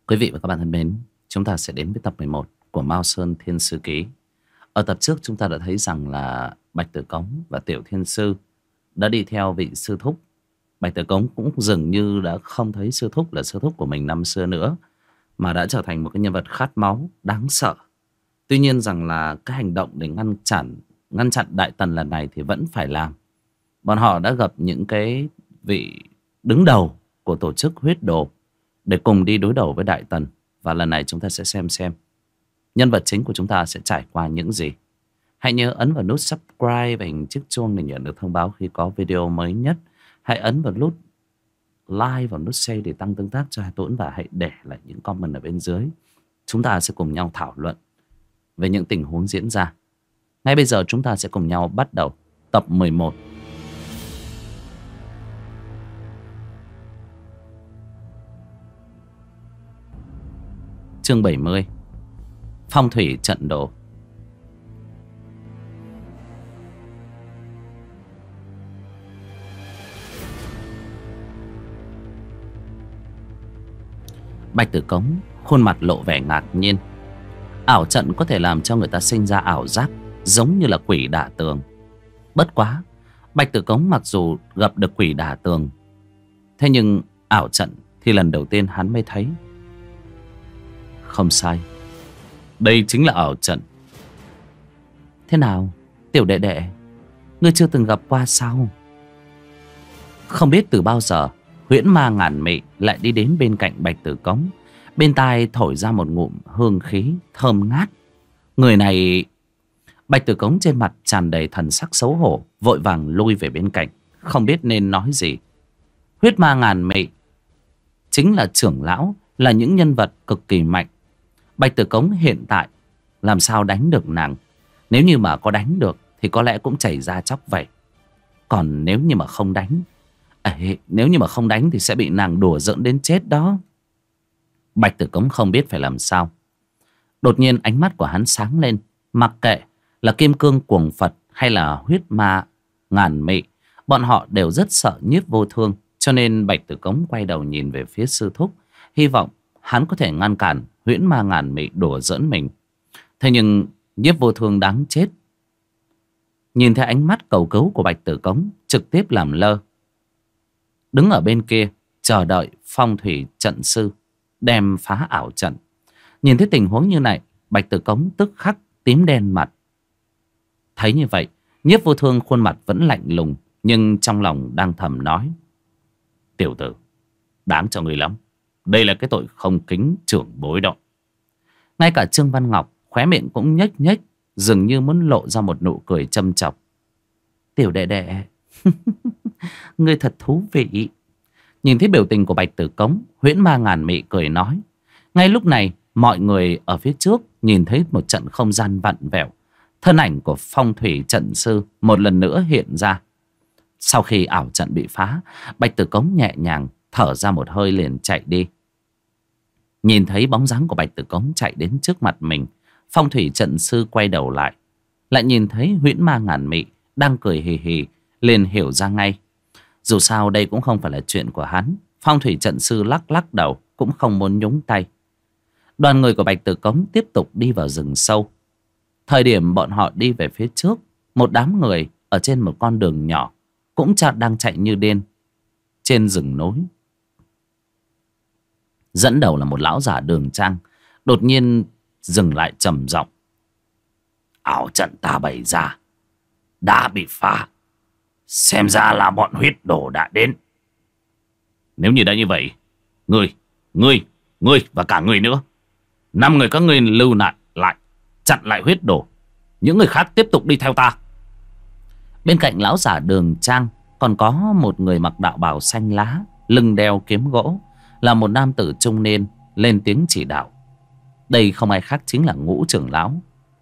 Quý vị và các bạn thân mến, chúng ta sẽ đến với tập 11 của Mao Sơn Thiên Sư Ký. Ở tập trước chúng ta đã thấy rằng là Bạch Tử Cống và Tiểu Thiên Sư đã đi theo vị sư thúc. Bạch Tử Cống cũng dường như đã không thấy sư thúc là sư thúc của mình năm xưa nữa, mà đã trở thành một cái nhân vật khát máu, đáng sợ. Tuy nhiên rằng là cái hành động để ngăn chặn Đại Tần lần này thì vẫn phải làm. Bọn họ đã gặp những cái vị đứng đầu của tổ chức huyết đồ để cùng đi đối đầu với Đại Tần. Và lần này chúng ta sẽ xem nhân vật chính của chúng ta sẽ trải qua những gì. Hãy nhớ ấn vào nút subscribe và hình chiếc chuông để nhận được thông báo khi có video mới nhất. Hãy ấn vào nút like và nút share để tăng tương tác cho Hà Tuấn. Và hãy để lại những comment ở bên dưới. Chúng ta sẽ cùng nhau thảo luận về những tình huống diễn ra. Ngay bây giờ chúng ta sẽ cùng nhau bắt đầu tập 11. Chương 70. Phong thủy trận đồ. Bạch Tử Cống khuôn mặt lộ vẻ ngạc nhiên. Ảo trận có thể làm cho người ta sinh ra ảo giác giống như là quỷ đả tường. Bất quá, Bạch Tử Cống mặc dù gặp được quỷ đả tường, thế nhưng ảo trận thì lần đầu tiên hắn mới thấy. Không sai, đây chính là ảo trận. Thế nào, tiểu đệ đệ, ngươi chưa từng gặp qua sao? Không biết từ bao giờ huyễn ma ngàn mị lại đi đến bên cạnh Bạch Tử Cống. Bên tai thổi ra một ngụm hương khí thơm ngát. Người này... Bạch Tử Cống trên mặt tràn đầy thần sắc xấu hổ, vội vàng lui về bên cạnh, không biết nên nói gì. Huyết ma ngàn mị chính là trưởng lão, là những nhân vật cực kỳ mạnh. Bạch Tử Cống hiện tại làm sao đánh được nàng? Nếu như mà có đánh được thì có lẽ cũng chảy ra chóc vậy. Còn nếu như mà không đánh, nếu như mà không đánh thì sẽ bị nàng đùa giỡn đến chết đó. Bạch Tử Cống không biết phải làm sao. Đột nhiên ánh mắt của hắn sáng lên. Mặc kệ là kim cương cuồng Phật hay là huyết ma ngàn mị, bọn họ đều rất sợ Nhiếp Vô Thương. Cho nên Bạch Tử Cống quay đầu nhìn về phía sư thúc, hy vọng hắn có thể ngăn cản huyễn ma ngàn mị đùa giỡn mình. Thế nhưng Nhiếp Vô Thương đáng chết, nhìn thấy ánh mắt cầu cứu của Bạch Tử Cống, trực tiếp làm lơ, đứng ở bên kia chờ đợi phong thủy trận sư đem phá ảo trận. Nhìn thấy tình huống như này, Bạch Tử Cống tức khắc tím đen mặt. Thấy như vậy, Nhiếp Vô Thương khuôn mặt vẫn lạnh lùng, nhưng trong lòng đang thầm nói: tiểu tử, đáng cho người lắm. Đây là cái tội không kính trưởng bối đó. Ngay cả Trương Văn Ngọc khóe miệng cũng nhếch nhếch, dường như muốn lộ ra một nụ cười châm chọc. Tiểu đệ đệ, ngươi thật thú vị. Nhìn thấy biểu tình của Bạch Tử Cống, huyễn ma ngàn mị cười nói. Ngay lúc này, mọi người ở phía trước nhìn thấy một trận không gian vặn vẹo. Thân ảnh của phong thủy trận sư một lần nữa hiện ra. Sau khi ảo trận bị phá, Bạch Tử Cống nhẹ nhàng thở ra một hơi liền chạy đi. Nhìn thấy bóng dáng của Bạch Tử Cống chạy đến trước mặt mình, phong thủy trận sư quay đầu lại, lại nhìn thấy huyễn ma ngàn mị đang cười hì hì, liền hiểu ra ngay. Dù sao đây cũng không phải là chuyện của hắn. Phong thủy trận sư lắc lắc đầu, cũng không muốn nhúng tay. Đoàn người của Bạch Tử Cống tiếp tục đi vào rừng sâu. Thời điểm bọn họ đi về phía trước, một đám người ở trên một con đường nhỏ cũng đang chạy như điên trên rừng núi. Dẫn đầu là một lão giả Đường Trang, đột nhiên dừng lại trầm giọng: ảo trận ta bày ra đã bị phá, xem ra là bọn huyết đồ đã đến. Nếu như đã như vậy, ngươi và cả ngươi nữa, 5 người các ngươi lưu lại chặn lại huyết đồ. Những người khác tiếp tục đi theo ta. Bên cạnh lão giả Đường Trang còn có một người mặc đạo bào xanh lá, lưng đeo kiếm gỗ, là một nam tử trung niên lên tiếng chỉ đạo. Đây không ai khác chính là Ngũ trưởng lão.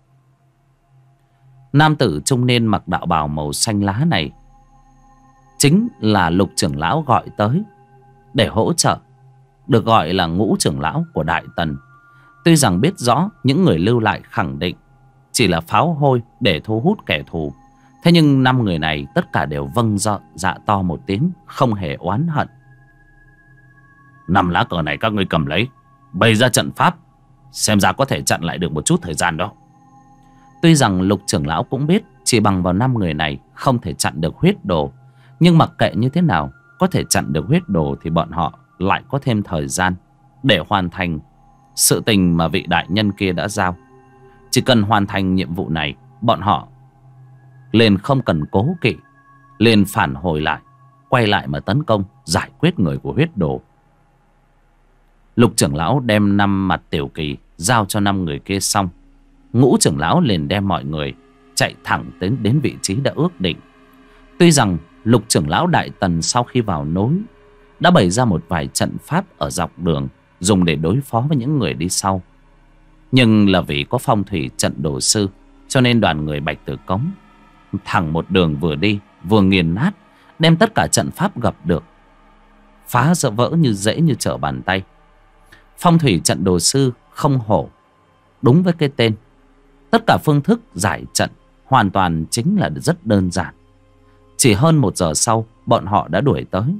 Nam tử trung niên mặc đạo bào màu xanh lá này chính là Lục trưởng lão gọi tới để hỗ trợ, được gọi là Ngũ trưởng lão của Đại Tần. Tuy rằng biết rõ những người lưu lại khẳng định chỉ là pháo hôi để thu hút kẻ thù, thế nhưng 5 người này tất cả đều vâng dạ to một tiếng, không hề oán hận. 5 lá cờ này các ngươi cầm lấy, bày ra trận pháp, xem ra có thể chặn lại được một chút thời gian đó. Tuy rằng Lục trưởng lão cũng biết chỉ bằng vào 5 người này không thể chặn được huyết đồ, nhưng mặc kệ như thế nào, có thể chặn được huyết đồ thì bọn họ lại có thêm thời gian để hoàn thành sự tình mà vị đại nhân kia đã giao. Chỉ cần hoàn thành nhiệm vụ này, bọn họ liền không cần cố kỵ, liền phản hồi lại, quay lại mà tấn công, giải quyết người của huyết đồ. Lục trưởng lão đem 5 mặt tiểu kỳ giao cho 5 người kia xong, Ngũ trưởng lão liền đem mọi người chạy thẳng đến vị trí đã ước định. Tuy rằng Lục trưởng lão Đại Tần sau khi vào núi đã bày ra một vài trận pháp ở dọc đường dùng để đối phó với những người đi sau, nhưng là vì có phong thủy trận đồ sư, cho nên đoàn người Bạch Tử Cống thẳng một đường vừa đi vừa nghiền nát, đem tất cả trận pháp gặp được phá vỡ như dễ như trở bàn tay. Phong thủy trận đồ sư không hổ, đúng với cái tên. Tất cả phương thức giải trận hoàn toàn chính là rất đơn giản. Chỉ hơn 1 giờ sau, bọn họ đã đuổi tới.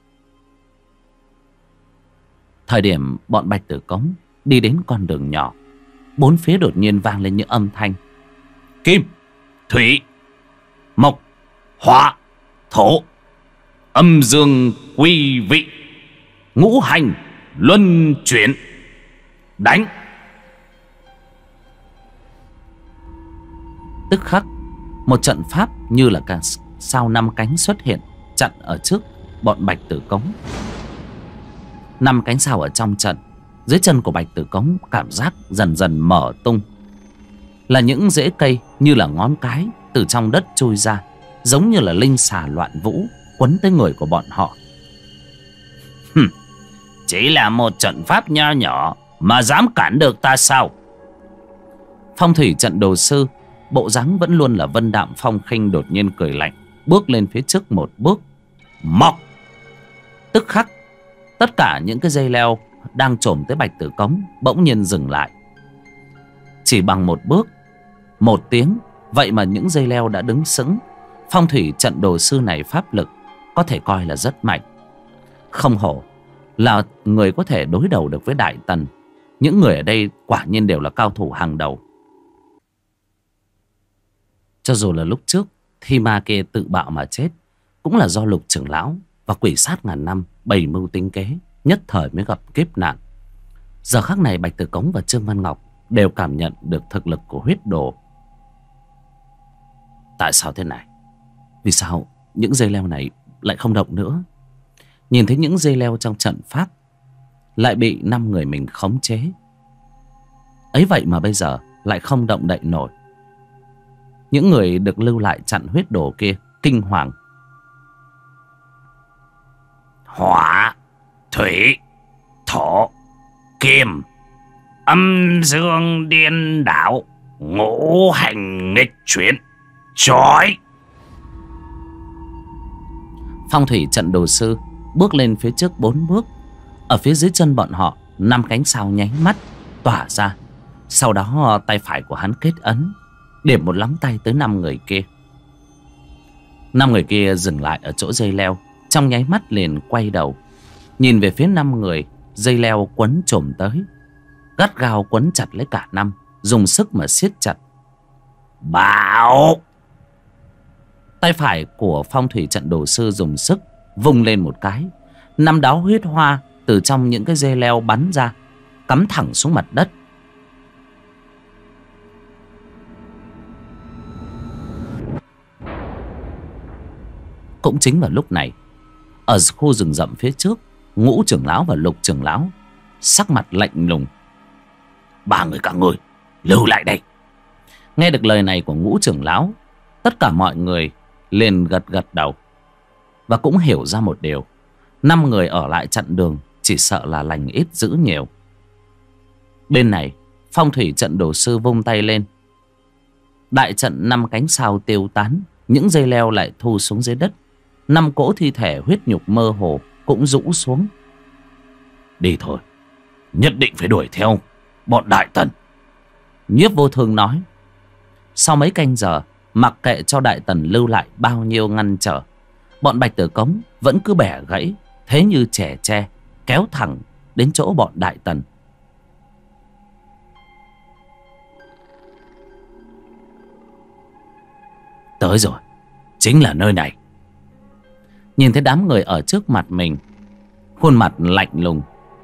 Thời điểm bọn Bạch Tử Cống đi đến con đường nhỏ, bốn phía đột nhiên vang lên những âm thanh: kim, thủy, mộc, hỏa, thổ, âm dương quy vị, ngũ hành luân chuyển, đánh. Tức khắc một trận pháp như là cả sao 5 cánh xuất hiện, chặn ở trước bọn Bạch Tử Cống. 5 cánh sao ở trong trận, dưới chân của Bạch Tử Cống cảm giác dần dần mở tung, là những rễ cây như là ngón cái từ trong đất trôi ra, giống như là linh xà loạn vũ quấn tới người của bọn họ. Chỉ là một trận pháp nho nhỏ mà dám cản được ta sao? Phong thủy trận đồ sư, bộ dáng vẫn luôn là vân đạm phong khinh, đột nhiên cười lạnh, bước lên phía trước một bước, mọc. Tức khắc tất cả những cái dây leo đang chồm tới Bạch Tử Cống bỗng nhiên dừng lại. Chỉ bằng một bước, một tiếng, vậy mà những dây leo đã đứng sững. Phong thủy trận đồ sư này pháp lực có thể coi là rất mạnh. Không hổ là người có thể đối đầu được với Đại Tần. Những người ở đây quả nhiên đều là cao thủ hàng đầu. Cho dù là lúc trước Thi Ma kia tự bạo mà chết, cũng là do Lục trưởng lão và quỷ sát ngàn năm bày mưu tính kế, nhất thời mới gặp kiếp nạn. Giờ khắc này Bạch Tử Cống và Trương Văn Ngọc đều cảm nhận được thực lực của huyết đồ. Tại sao thế này? Vì sao những dây leo này lại không động nữa? Nhìn thấy những dây leo trong trận pháp lại bị 5 người mình khống chế, ấy vậy mà bây giờ lại không động đậy nổi. Những người được lưu lại chặn huyết đồ kia kinh hoàng. Hỏa, thủy, thổ, kim, âm dương điên đảo, ngũ hành nghịch chuyển, chói. Phong thủy trận đồ sư bước lên phía trước 4 bước. Ở phía dưới chân bọn họ 5 cánh sao nháy mắt tỏa ra. Sau đó tay phải của hắn kết ấn, điểm một lóng tay tới 5 người kia. 5 người kia dừng lại ở chỗ dây leo, trong nháy mắt liền quay đầu nhìn về phía 5 người dây leo quấn chồm tới, gắt gao quấn chặt lấy cả 5, dùng sức mà siết chặt. Bảo! Tay phải của phong thủy trận đồ sư dùng sức vung lên một cái, 5 đáo huyết hoa từ trong những cái dây leo bắn ra, cắm thẳng xuống mặt đất. Cũng chính vào lúc này, ở khu rừng rậm phía trước, Ngũ trưởng lão và Lục trưởng lão sắc mặt lạnh lùng: 3 người các ngươi lưu lại đây. Nghe được lời này của Ngũ trưởng lão, tất cả mọi người liền gật gật đầu và cũng hiểu ra một điều: 5 người ở lại chặn đường chỉ sợ là lành ít dữ nhiều. Bên này phong thủy trận đồ sư vung tay lên, đại trận 5 cánh sao tiêu tán, những dây leo lại thu xuống dưới đất. 5 cỗ thi thể huyết nhục mơ hồ cũng rũ xuống. Đi thôi, nhất định phải đuổi theo bọn Đại Tần, Nhiếp Vô Thương nói. Sau mấy canh giờ, mặc kệ cho Đại Tần lưu lại bao nhiêu ngăn trở, bọn Bạch Tử Cống vẫn cứ bẻ gãy thế như trẻ tre, kéo thẳng đến chỗ bọn Đại Tần. Tới rồi, chính là nơi này. Nhìn thấy đám người ở trước mặt mình, khuôn mặt lạnh lùng.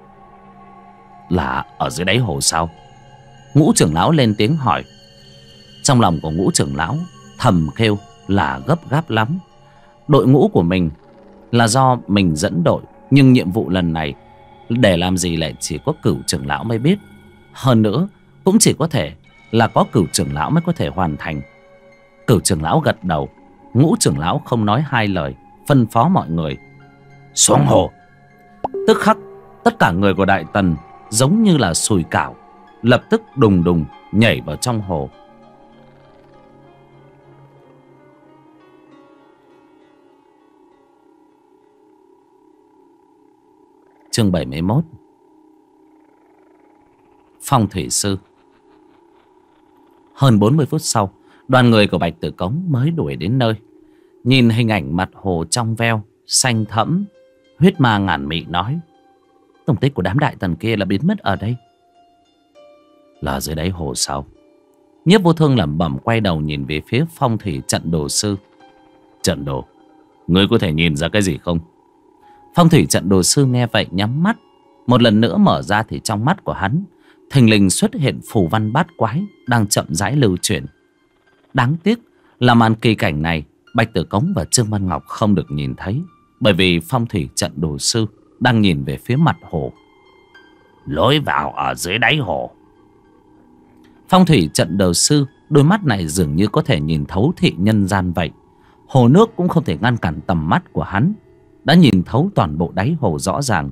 Là ở dưới đáy hồ sao? Ngũ trưởng lão lên tiếng hỏi. Trong lòng của Ngũ trưởng lão thầm kêu là gấp gáp lắm. Đội ngũ của mình là do mình dẫn đội, nhưng nhiệm vụ lần này để làm gì lại chỉ có Cửu trưởng lão mới biết. Hơn nữa cũng chỉ có thể là có Cửu trưởng lão mới có thể hoàn thành. Cửu trưởng lão gật đầu. Ngũ trưởng lão không nói hai lời, phân phó mọi người xuống hồ. Tức khắc tất cả người của Đại Tần giống như là sùi cảo, lập tức đùng đùng nhảy vào trong hồ. Chương 71. Phong thủy sư. Hơn 40 phút sau, đoàn người của Bạch Tử Cống mới đuổi đến nơi. Nhìn hình ảnh mặt hồ trong veo, xanh thẫm, huyết ma ngàn mị nói: tung tích của đám Đại Tần kia là biến mất ở đây. Là dưới đáy hồ sao? Nhiếp Vô Thương lẩm bẩm quay đầu nhìn về phía phong thủy trận đồ sư. Trận đồ, ngươi có thể nhìn ra cái gì không? Phong thủy trận đồ sư nghe vậy nhắm mắt. Một lần nữa mở ra thì trong mắt của hắn thình lình xuất hiện phù văn bát quái đang chậm rãi lưu chuyển. Đáng tiếc là màn kỳ cảnh này Bạch Tử Cống và Trương Văn Ngọc không được nhìn thấy, bởi vì phong thủy trận đồ sư đang nhìn về phía mặt hồ. Lối vào ở dưới đáy hồ. Phong thủy trận đồ sư đôi mắt này dường như có thể nhìn thấu thị nhân gian vậy. Hồ nước cũng không thể ngăn cản tầm mắt của hắn, đã nhìn thấu toàn bộ đáy hồ rõ ràng.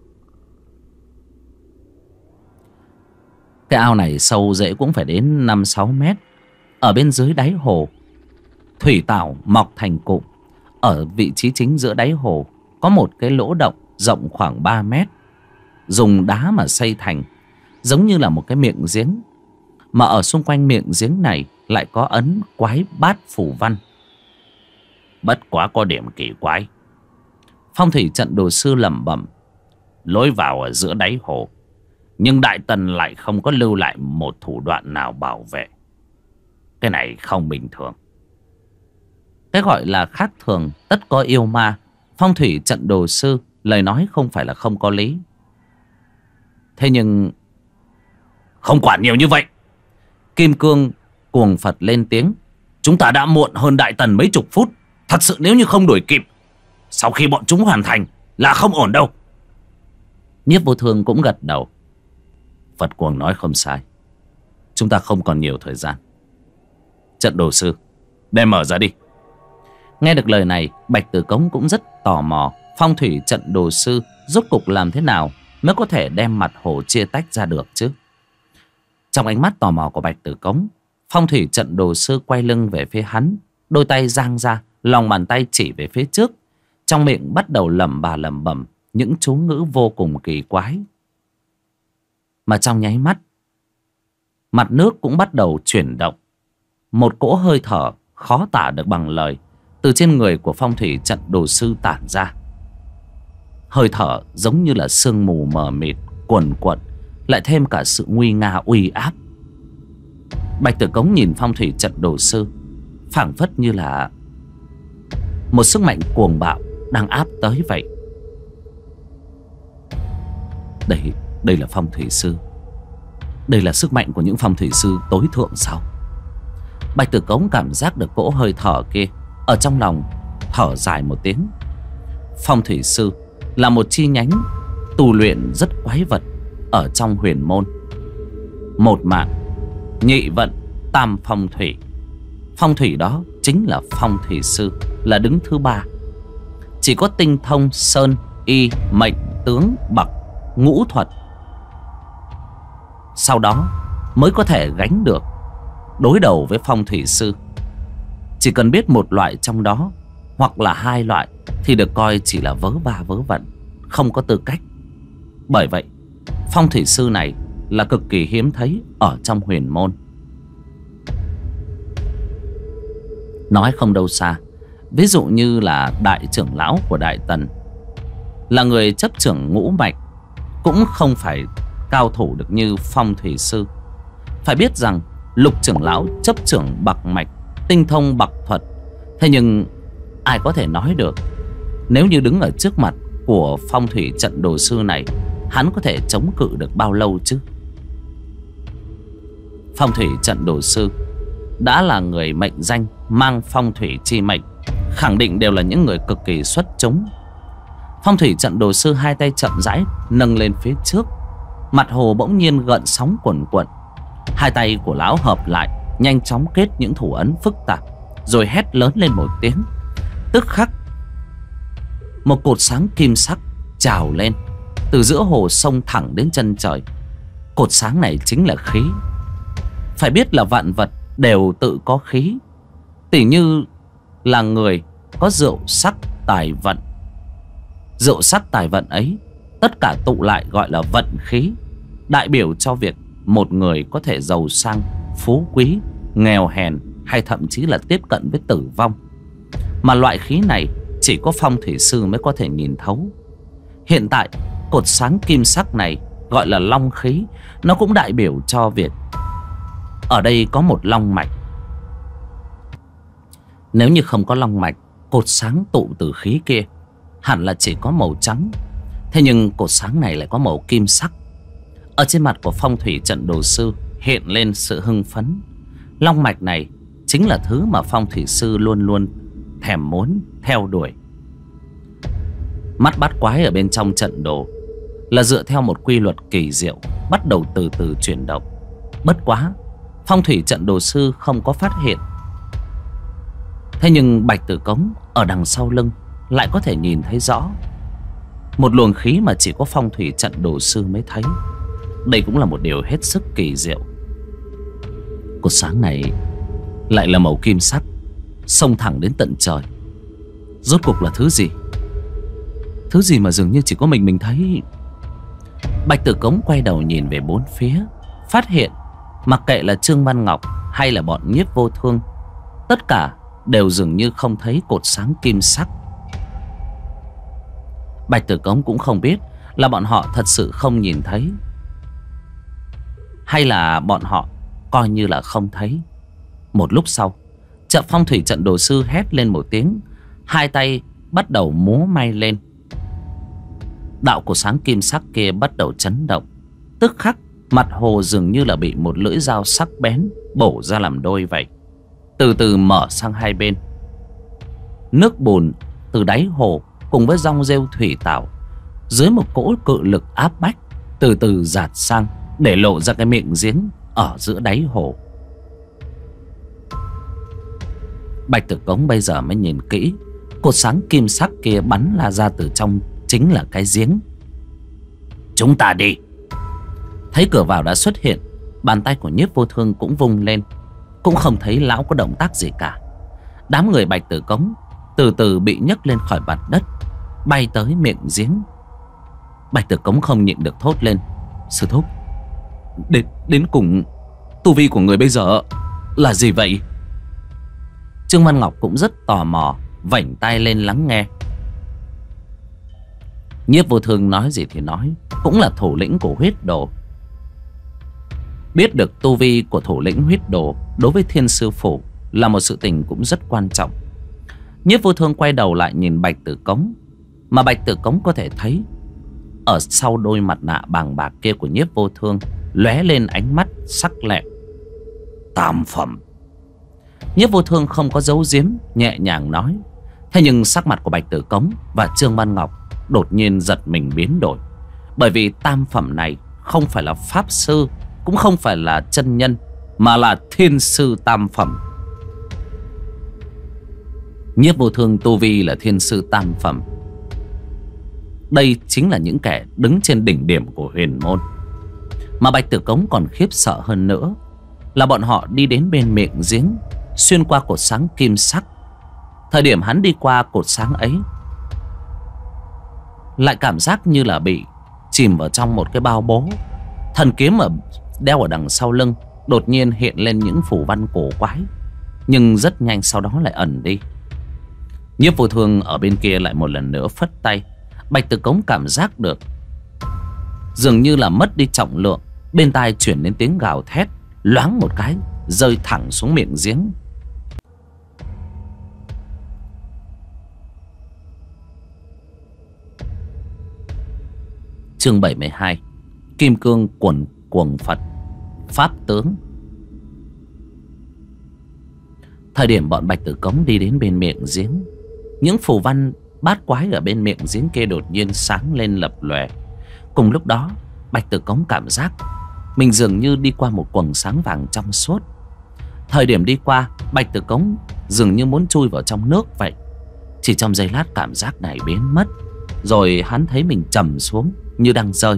Cái ao này sâu dễ cũng phải đến 5-6 mét. Ở bên dưới đáy hồ, thủy tảo mọc thành cụm. Ở vị trí chính giữa đáy hồ có một cái lỗ động rộng khoảng 3 mét, dùng đá mà xây thành, giống như là một cái miệng giếng. Mà ở xung quanh miệng giếng này lại có ấn quái bát phủ văn. Bất quá có điểm kỳ quái. Phong thủy trận đồ sư lẩm bẩm. Lối vào ở giữa đáy hồ, nhưng Đại Tần lại không có lưu lại một thủ đoạn nào bảo vệ. Cái này không bình thường. Cái gọi là khác thường tất có yêu ma. Phong thủy trận đồ sư lời nói không phải là không có lý. Thế nhưng không quản nhiều như vậy. Kim Cương cuồng Phật lên tiếng. Chúng ta đã muộn hơn Đại Tần mấy chục phút. Thật sự nếu như không đuổi kịp, sau khi bọn chúng hoàn thành là không ổn đâu. Nhiếp Vô Thương cũng gật đầu. Phật cuồng nói không sai. Chúng ta không còn nhiều thời gian. Trận đồ sư, đem mở ra đi. Nghe được lời này, Bạch Tử Cống cũng rất tò mò. Phong thủy trận đồ sư rốt cục làm thế nào mới có thể đem mặt hồ chia tách ra được chứ? Trong ánh mắt tò mò của Bạch Tử Cống, phong thủy trận đồ sư quay lưng về phía hắn, đôi tay giang ra, lòng bàn tay chỉ về phía trước, trong miệng bắt đầu lẩm bẩm những chú ngữ vô cùng kỳ quái. Mà trong nháy mắt, mặt nước cũng bắt đầu chuyển động. Một cỗ hơi thở khó tả được bằng lời từ trên người của phong thủy trận đồ sư tản ra. Hơi thở giống như là sương mù mờ mịt cuồn cuộn, lại thêm cả sự nguy nga uy áp. Bạch Tử Cống nhìn phong thủy trận đồ sư, phảng phất như là một sức mạnh cuồng bạo đang áp tới vậy. Đây là phong thủy sư. Đây là sức mạnh của những phong thủy sư tối thượng sao? Bạch Tử Cống cảm giác được cỗ hơi thở kia, ở trong lòng thở dài một tiếng. Phong thủy sư là một chi nhánh tu luyện rất quái vật ở trong huyền môn. Một mạng, nhị vận, tam phong thủy. Phong thủy đó chính là phong thủy sư, là đứng thứ ba. Chỉ có tinh thông sơn, y, mệnh, tướng, bậc, ngũ thuật, sau đó mới có thể gánh được đối đầu với phong thủy sư. Chỉ cần biết một loại trong đó hoặc là hai loại thì được coi chỉ là vớ va vớ vẩn, không có tư cách. Bởi vậy phong thủy sư này là cực kỳ hiếm thấy ở trong huyền môn. Nói không đâu xa, ví dụ như là đại trưởng lão của Đại Tần, là người chấp trưởng ngũ mạch, cũng không phải cao thủ được như phong thủy sư. Phải biết rằng lục trưởng lão chấp trưởng bậc mạch, tinh thông bậc thuật, Thế nhưng ai có thể nói được, nếu như đứng ở trước mặt của phong thủy trận đồ sư này, hắn có thể chống cự được bao lâu chứ? Phong thủy trận đồ sư đã là người mệnh danh mang phong thủy chi mệnh, khẳng định đều là những người cực kỳ xuất chúng. Phong thủy trận đồ sư hai tay chậm rãi nâng lên phía trước, mặt hồ bỗng nhiên gợn sóng cuồn cuộn. Hai tay của lão hợp lại, nhanh chóng kết những thủ ấn phức tạp, rồi hét lớn lên một tiếng. Tức khắc, một cột sáng kim sắc trào lên, từ giữa hồ sông thẳng đến chân trời. Cột sáng này chính là khí. Phải biết là vạn vật đều tự có khí, tỉ như là người có rượu sắc tài vận. Rượu sắc tài vận ấy tất cả tụ lại gọi là vận khí, đại biểu cho việc một người có thể giàu sang, phú quý, nghèo hèn, hay thậm chí là tiếp cận với tử vong. Mà loại khí này chỉ có phong thủy sư mới có thể nhìn thấu. Hiện tại cột sáng kim sắc này gọi là long khí, nó cũng đại biểu cho việc ở đây có một long mạch. Nếu như không có long mạch, cột sáng tụ từ khí kia hẳn là chỉ có màu trắng. Thế nhưng cột sáng này lại có màu kim sắc. Ở trên mặt của phong thủy trận đồ sư hiện lên sự hưng phấn. Long mạch này chính là thứ mà phong thủy sư luôn luôn thèm muốn theo đuổi. Mắt bắt quái ở bên trong trận đồ là dựa theo một quy luật kỳ diệu, bắt đầu từ từ chuyển động. Bất quá phong thủy trận đồ sư không có phát hiện. Thế nhưng Bạch Tử Cống ở đằng sau lưng lại có thể nhìn thấy rõ một luồng khí mà chỉ có phong thủy trận đồ sư mới thấy. Đây cũng là một điều hết sức kỳ diệu. Cột sáng này lại là màu kim sắc, xông thẳng đến tận trời. Rốt cuộc là thứ gì? Thứ gì mà dường như chỉ có mình thấy? Bạch Tử Cống quay đầu nhìn về bốn phía, phát hiện mặc kệ là Trương Văn Ngọc hay là bọn Nhiếp Vô Thương, tất cả đều dường như không thấy cột sáng kim sắc. Bạch Tử Cống cũng không biết là bọn họ thật sự không nhìn thấy, hay là bọn họ coi như là không thấy. Một lúc sau, trận phong thủy trận đồ sư hét lên một tiếng, hai tay bắt đầu múa may lên. Đạo cột sáng kim sắc kia bắt đầu chấn động. Tức khắc, mặt hồ dường như là bị một lưỡi dao sắc bén bổ ra làm đôi vậy, từ từ mở sang hai bên. Nước bùn từ đáy hồ cùng với rong rêu thủy tảo dưới một cỗ cự lực áp bách từ từ dạt sang, để lộ ra cái miệng giếng ở giữa đáy hồ. Bạch Tử Cống bây giờ mới nhìn kỹ, cột sáng kim sắc kia bắn ra từ trong chính là cái giếng. Chúng ta đi. Thấy cửa vào đã xuất hiện, bàn tay của Nhiếp Vô Thương cũng vung lên, cũng không thấy lão có động tác gì cả. Đám người Bạch Tử Cống từ từ bị nhấc lên khỏi mặt đất, bay tới miệng giếng. Bạch Tử Cống không nhịn được thốt lên: sư thúc, đến cùng tu vi của người bây giờ là gì vậy? Trương Văn Ngọc cũng rất tò mò, vảnh tay lên lắng nghe. Nhiếp Vô Thương nói gì thì nói, cũng là thủ lĩnh của huyết đồ. Biết được tu vi của thủ lĩnh huyết đồ đối với Thiên Sư Phủ là một sự tình cũng rất quan trọng. Nhiếp Vô Thương quay đầu lại nhìn Bạch Tử Cống, mà Bạch Tử Cống có thể thấy ở sau đôi mặt nạ bàng bạc kia của Nhiếp Vô Thương lóe lên ánh mắt sắc lẹm. Tam phẩm. Nhiếp Vô Thương không có giấu giếm, nhẹ nhàng nói. Thế nhưng sắc mặt của Bạch Tử Cống và Trương Văn Ngọc đột nhiên giật mình biến đổi, bởi vì tam phẩm này không phải là pháp sư, cũng không phải là chân nhân, mà là thiên sư tam phẩm. Nhiếp Vô Thương tu vi là thiên sư tam phẩm. Đây chính là những kẻ đứng trên đỉnh điểm của huyền môn. Mà Bạch Tử Cống còn khiếp sợ hơn nữa là bọn họ đi đến bên miệng giếng, xuyên qua cột sáng kim sắc. Thời điểm hắn đi qua cột sáng ấy, lại cảm giác như là bị chìm vào trong một cái bao bố. Thần kiếm đeo ở đằng sau lưng đột nhiên hiện lên những phù văn cổ quái, nhưng rất nhanh sau đó lại ẩn đi. Nhiếp Vô Thương ở bên kia lại một lần nữa phất tay. Bạch Tử Cống cảm giác được dường như là mất đi trọng lượng, bên tai chuyển đến tiếng gào thét, loáng một cái rơi thẳng xuống miệng giếng. Chương 72. Kim cương cuồng Phật Pháp tướng. Thời điểm bọn Bạch Tử Cống đi đến bên miệng giếng, những phù văn bát quái ở bên miệng giếng kia đột nhiên sáng lên lập lòe. Cùng lúc đó, Bạch Tử Cống cảm giác mình dường như đi qua một quầng sáng vàng trong suốt. Thời điểm đi qua, Bạch Tử Cống dường như muốn chui vào trong nước vậy. Chỉ trong giây lát cảm giác này biến mất, rồi hắn thấy mình trầm xuống như đang rơi.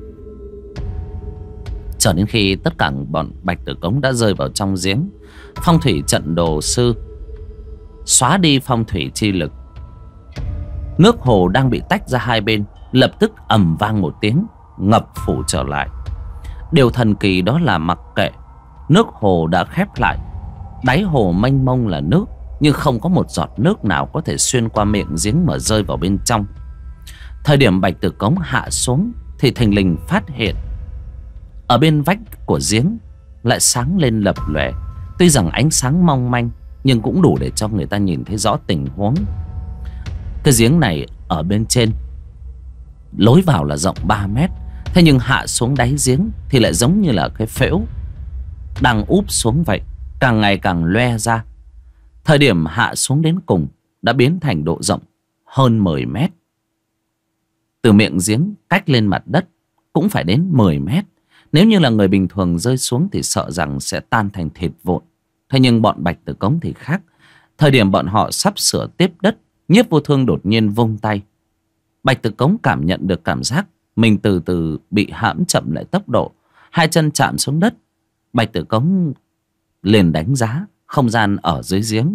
Cho đến khi tất cả bọn Bạch Tử Cống đã rơi vào trong giếng, phong thủy trận đồ sư xóa đi phong thủy chi lực. Nước hồ đang bị tách ra hai bên lập tức ầm vang một tiếng, ngập phủ trở lại. Điều thần kỳ đó là mặc kệ nước hồ đã khép lại, đáy hồ mênh mông là nước, nhưng không có một giọt nước nào có thể xuyên qua miệng giếng mà rơi vào bên trong. Thời điểm Bạch Tử Cống hạ xuống thì thình lình phát hiện ở bên vách của giếng lại sáng lên lập lòe. Tuy rằng ánh sáng mong manh nhưng cũng đủ để cho người ta nhìn thấy rõ tình huống. Cái giếng này ở bên trên lối vào là rộng 3 mét, thế nhưng hạ xuống đáy giếng thì lại giống như là cái phễu đang úp xuống vậy, càng ngày càng loe ra. Thời điểm hạ xuống đến cùng đã biến thành độ rộng hơn 10 mét. Từ miệng giếng cách lên mặt đất cũng phải đến 10 mét. Nếu như là người bình thường rơi xuống thì sợ rằng sẽ tan thành thịt vụn. Thế nhưng bọn Bạch Tử Cống thì khác. Thời điểm bọn họ sắp sửa tiếp đất, Nhiếp Vô Thương đột nhiên vung tay. Bạch Tử Cống cảm nhận được cảm giác mình từ từ bị hãm chậm lại tốc độ. Hai chân chạm xuống đất, Bạch Tử Cống liền đánh giá không gian ở dưới giếng.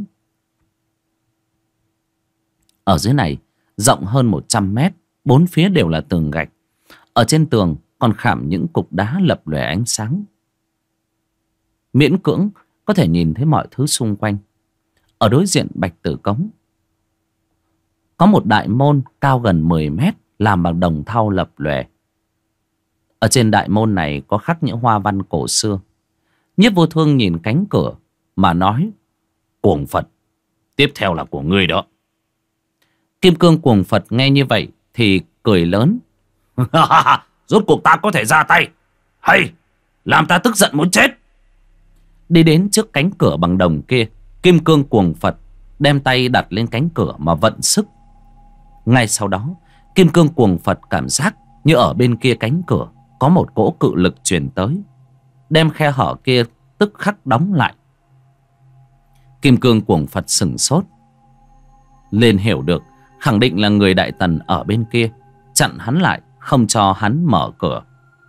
Ở dưới này rộng hơn 100 mét, bốn phía đều là tường gạch. Ở trên tường còn khảm những cục đá lập lòe ánh sáng. Miễn cưỡng có thể nhìn thấy mọi thứ xung quanh. Ở đối diện Bạch Tử Cống có một đại môn cao gần 10 mét làm bằng đồng thau lập lòe. Ở trên đại môn này có khắc những hoa văn cổ xưa. Nhiếp Vô Thương nhìn cánh cửa mà nói: Cuồng Phật, tiếp theo là của ngươi đó. Kim cương cuồng Phật nghe như vậy thì cười lớn: Rốt cuộc ta có thể ra tay, hay làm ta tức giận muốn chết. Đi đến trước cánh cửa bằng đồng kia, kim cương cuồng Phật đem tay đặt lên cánh cửa mà vận sức. Ngay sau đó, kim cương cuồng Phật cảm giác như ở bên kia cánh cửa có một cỗ cự lực truyền tới, đem khe hở kia tức khắc đóng lại. Kim cương cuồng Phật sửng sốt, liền hiểu được khẳng định là người Đại Tần ở bên kia chặn hắn lại, không cho hắn mở cửa.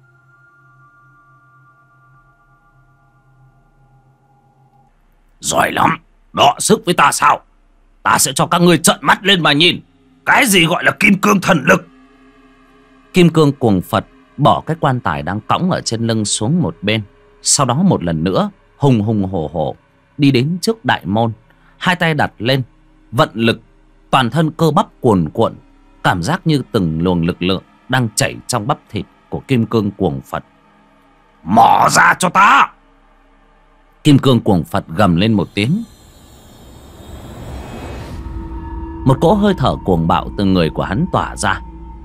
Giỏi lắm, đọ sức với ta sao? Ta sẽ cho các ngươi trợn mắt lên mà nhìn cái gì gọi là kim cương thần lực. Kim cương cuồng Phật bỏ cái quan tài đang cõng ở trên lưng xuống một bên, sau đó một lần nữa hùng hùng hổ hổ đi đến trước đại môn, hai tay đặt lên vận lực, toàn thân cơ bắp cuồn cuộn, cảm giác như từng luồng lực lượng đang chảy trong bắp thịt của kim cương cuồng Phật. Mở ra cho ta! Kim cương cuồng Phật gầm lên một tiếng. Một cỗ hơi thở cuồng bạo từ người của hắn tỏa ra.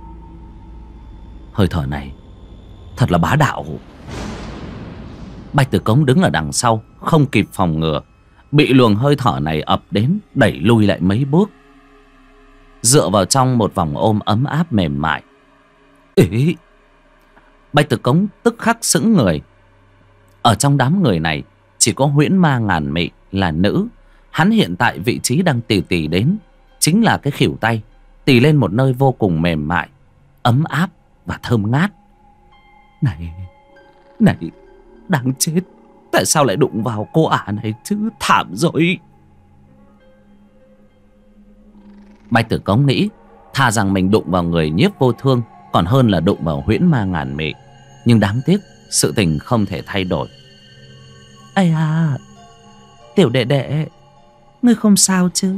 Hơi thở này thật là bá đạo. Bạch Tử Cống đứng ở đằng sau không kịp phòng ngừa, bị luồng hơi thở này ập đến đẩy lui lại mấy bước, dựa vào trong một vòng ôm ấm áp mềm mại. Ý! Bạch Tử Cống tức khắc sững người. Ở trong đám người này chỉ có Huyễn Ma Ngàn Mị là nữ. Hắn hiện tại vị trí đang tì tì đến chính là cái khuỷu tay, tì lên một nơi vô cùng mềm mại, ấm áp và thơm ngát. Này, đáng chết, tại sao lại đụng vào cô ả này chứ? Thảm rồi. Bạch Tử Cống nghĩ thà rằng mình đụng vào người Nhiếp Vô Thương còn hơn là đụng vào Huyễn Ma Ngàn Mị. Nhưng đáng tiếc sự tình không thể thay đổi. Ây à, tiểu đệ đệ, ngươi không sao chứ?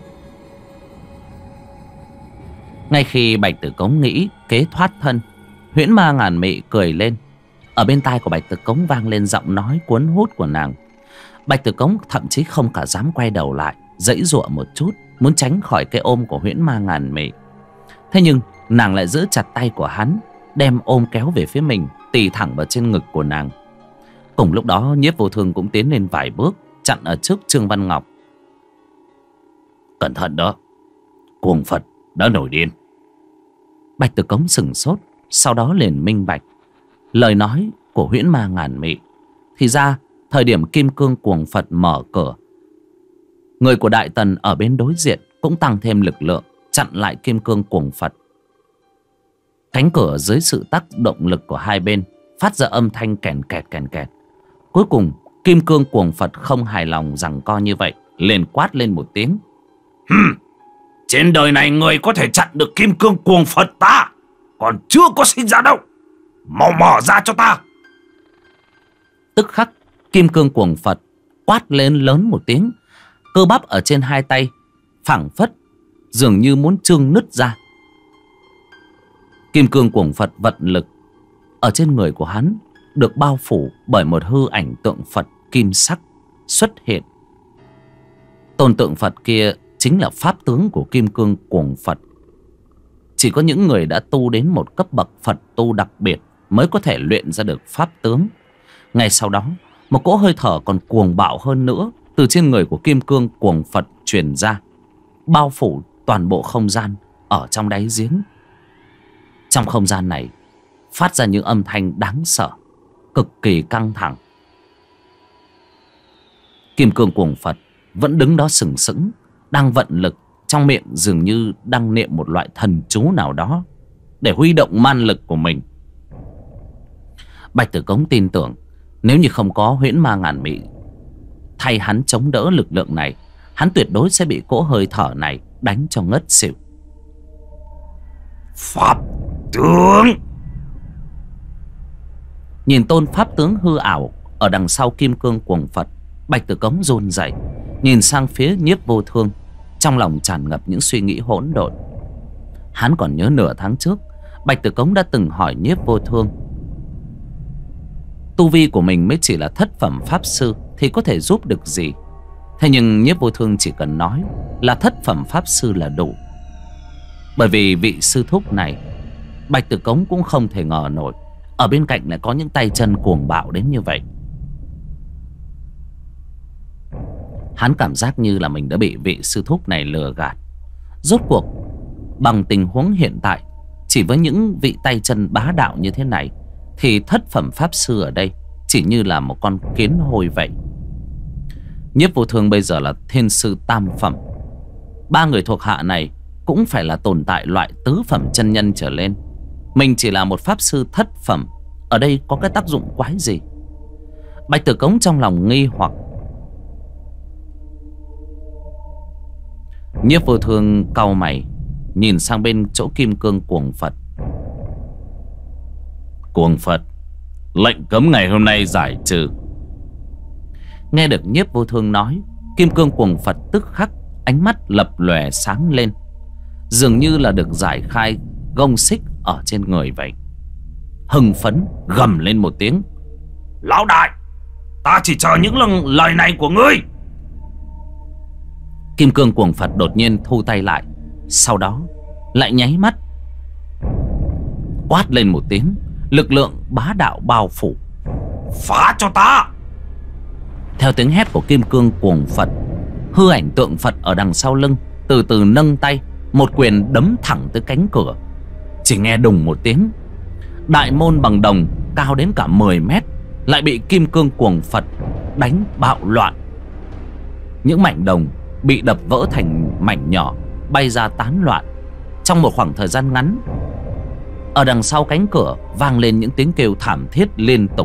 Ngay khi Bạch Tử Cống nghĩ kế thoát thân, Huyễn Ma Ngàn Mị cười lên. Ở bên tai của Bạch Tử Cống vang lên giọng nói cuốn hút của nàng. Bạch Tử Cống thậm chí không cả dám quay đầu lại, giãy giụa một chút, muốn tránh khỏi cái ôm của Huyễn Ma Ngàn Mị. Thế nhưng nàng lại giữ chặt tay của hắn, đem ôm kéo về phía mình, tì thẳng vào trên ngực của nàng. Cùng lúc đó Nhiếp Vô Thương cũng tiến lên vài bước, chặn ở trước Trương Văn Ngọc. Cẩn thận đó, cuồng Phật đã nổi điên. Bạch Tử Cống sửng sốt, sau đó liền minh bạch lời nói của huyễn ma ngàn mị. Thì ra thời điểm kim cương cuồng Phật mở cửa, người của Đại Tần ở bên đối diện cũng tăng thêm lực lượng chặn lại kim cương cuồng Phật. Cánh cửa dưới sự tác động lực của hai bên phát ra âm thanh kèn kẹt. Cuối cùng kim cương cuồng Phật không hài lòng giằng co như vậy, liền quát lên một tiếng. Trên đời này người có thể chặn được kim cương cuồng Phật ta còn chưa có sinh ra đâu. Mau mở ra cho ta. Tức khắc kim cương cuồng Phật quát lên lớn một tiếng. Cơ bắp ở trên hai tay phảng phất dường như muốn trương nứt ra. Kim cương cuồng Phật vận lực, ở trên người của hắn được bao phủ bởi một hư ảnh tượng Phật kim sắc xuất hiện. Tôn tượng Phật kia chính là pháp tướng của kim cương cuồng Phật. Chỉ có những người đã tu đến một cấp bậc Phật tu đặc biệt mới có thể luyện ra được pháp tướng. Ngay sau đó, một cỗ hơi thở còn cuồng bạo hơn nữa từ trên người của kim cương cuồng Phật truyền ra, bao phủ toàn bộ không gian ở trong đáy giếng. Trong không gian này phát ra những âm thanh đáng sợ, cực kỳ căng thẳng. Kim cương cuồng Phật vẫn đứng đó sừng sững, đang vận lực, trong miệng dường như đang niệm một loại thần chú nào đó để huy động man lực của mình. Bạch Tử Cống tin tưởng nếu như không có huyễn ma ngàn mị thay hắn chống đỡ lực lượng này, hắn tuyệt đối sẽ bị cỗ hơi thở này đánh cho ngất xỉu. Pháp tướng. Nhìn tôn pháp tướng hư ảo ở đằng sau kim cương cuồng Phật, Bạch Tử Cống run rẩy, nhìn sang phía Nhiếp Vô Thương, trong lòng tràn ngập những suy nghĩ hỗn độn. Hắn còn nhớ nửa tháng trước Bạch Tử Cống đã từng hỏi Nhiếp Vô Thương, tu vi của mình mới chỉ là thất phẩm pháp sư thì có thể giúp được gì. Thế nhưng Nhiếp Vô Thương chỉ cần nói là thất phẩm pháp sư là đủ. Bởi vì vị sư thúc này, Bạch Tử Cống cũng không thể ngờ nổi ở bên cạnh lại có những tay chân cuồng bạo đến như vậy. Hắn cảm giác như là mình đã bị vị sư thúc này lừa gạt. Rốt cuộc bằng tình huống hiện tại, chỉ với những vị tay chân bá đạo như thế này thì thất phẩm pháp sư ở đây chỉ như là một con kiến hôi vậy. Nhiếp Vô Thương bây giờ là thiên sư tam phẩm, ba người thuộc hạ này cũng phải là tồn tại loại tứ phẩm chân nhân trở lên. Mình chỉ là một pháp sư thất phẩm, ở đây có cái tác dụng quái gì? Bạch Tử Cống trong lòng nghi hoặc. Nhiếp Vô Thương cau mày, nhìn sang bên chỗ kim cương cuồng Phật. Cuồng Phật, lệnh cấm ngày hôm nay giải trừ. Nghe được Nhiếp Vô Thương nói, kim cương cuồng Phật tức khắc ánh mắt lập lòe sáng lên, dường như là được giải khai gông xích ở trên người vậy. Hưng phấn gầm lên một tiếng. Lão đại, ta chỉ chờ những lời này của ngươi. Kim cương cuồng Phật đột nhiên thu tay lại, sau đó lại nháy mắt quát lên một tiếng, lực lượng bá đạo bao phủ. Phá cho ta! Theo tiếng hét của kim cương cuồng Phật, hư ảnh tượng Phật ở đằng sau lưng từ từ nâng tay, một quyền đấm thẳng tới cánh cửa. Chỉ nghe đùng một tiếng, đại môn bằng đồng cao đến cả 10 mét lại bị kim cương cuồng Phật đánh bạo loạn. Những mảnh đồng bị đập vỡ thành mảnh nhỏ, bay ra tán loạn. Trong một khoảng thời gian ngắn, ở đằng sau cánh cửa vang lên những tiếng kêu thảm thiết liên tục.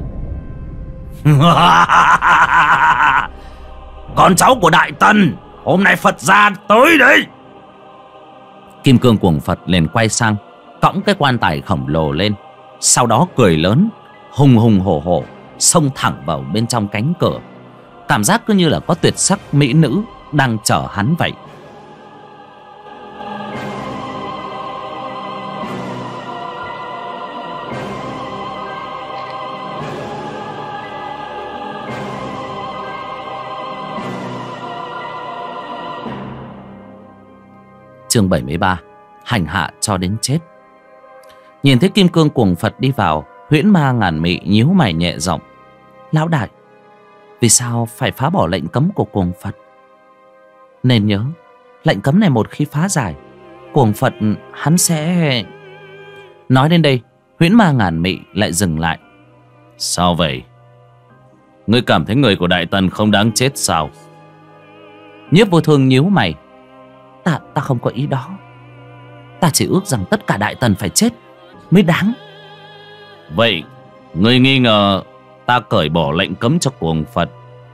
Con cháu của Đại Tần, hôm nay Phật gia tới đây. Kim cương cuồng Phật liền quay sang, cõng cái quan tài khổng lồ lên, sau đó cười lớn, hùng hùng hổ hổ xông thẳng vào bên trong cánh cửa. Cảm giác cứ như là có tuyệt sắc mỹ nữ đang chờ hắn vậy. Chương 73: Hành hạ cho đến chết. Nhìn thấy kim cương cuồng Phật đi vào, huyễn ma ngàn mị nhíu mày nhẹ giọng: Lão đại, vì sao phải phá bỏ lệnh cấm của cuồng Phật? Nên nhớ, lệnh cấm này một khi phá giải, cuồng Phật hắn sẽ... Nói đến đây, huyễn ma ngàn mị lại dừng lại. Sao vậy? Ngươi cảm thấy người của Đại Tần không đáng chết sao? Nhiếp Vô Thương nhíu mày. Ta không có ý đó. Ta chỉ ước rằng tất cả Đại Tần phải chết mới đáng. Vậy ngươi nghi ngờ ta cởi bỏ lệnh cấm cho cuồng Phật?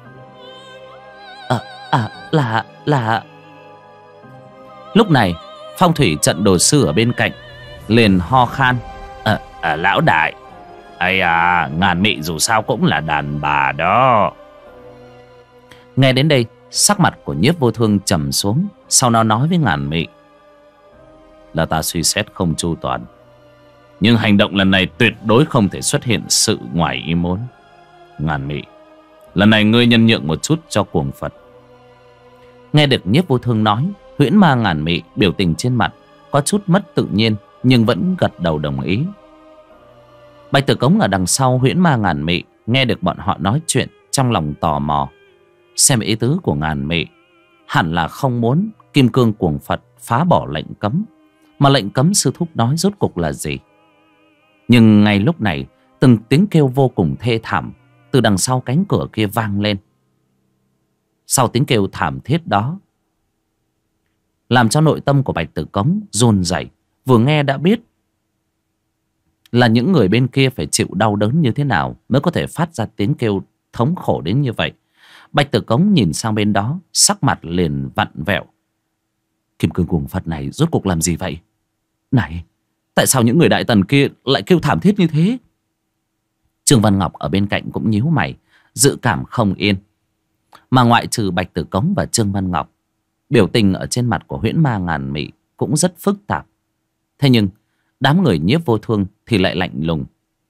Là... Lúc này phong thủy trận đồ sư ở bên cạnh liền ho khan: Lão đại, ngàn mị dù sao cũng là đàn bà đó. Nghe đến đây, sắc mặt của Nhiếp Vô Thương trầm xuống. Sau nó nói với ngàn mị: Là ta suy xét không chu toàn, nhưng hành động lần này tuyệt đối không thể xuất hiện sự ngoài ý muốn. Ngàn mị, lần này ngươi nhân nhượng một chút cho cuồng Phật. Nghe được Nhiếp Vô Thương nói, huyễn ma ngàn mị biểu tình trên mặt có chút mất tự nhiên, nhưng vẫn gật đầu đồng ý. Bạch Tử Cống ở đằng sau huyễn ma ngàn mị nghe được bọn họ nói chuyện, trong lòng tò mò xem ý tứ của ngàn mị. Hẳn là không muốn kim cương cuồng Phật phá bỏ lệnh cấm, mà lệnh cấm sư thúc nói rốt cục là gì. Nhưng ngay lúc này, từng tiếng kêu vô cùng thê thảm từ đằng sau cánh cửa kia vang lên. Sau tiếng kêu thảm thiết đó, làm cho nội tâm của Bạch Tử Cống run rẩy. Vừa nghe đã biết là những người bên kia phải chịu đau đớn như thế nào mới có thể phát ra tiếng kêu thống khổ đến như vậy. Bạch Tử Cống nhìn sang bên đó, sắc mặt liền vặn vẹo. Kim cương cuồng Phật này rốt cuộc làm gì vậy? Này, tại sao những người Đại Tần kia lại kêu thảm thiết như thế? Trương Văn Ngọc ở bên cạnh cũng nhíu mày, dự cảm không yên. Mà ngoại trừ Bạch Tử Cống và Trương Văn Ngọc, biểu tình ở trên mặt của huyễn ma ngàn mị cũng rất phức tạp. Thế nhưng đám người Nhiếp Vô Thương thì lại lạnh lùng.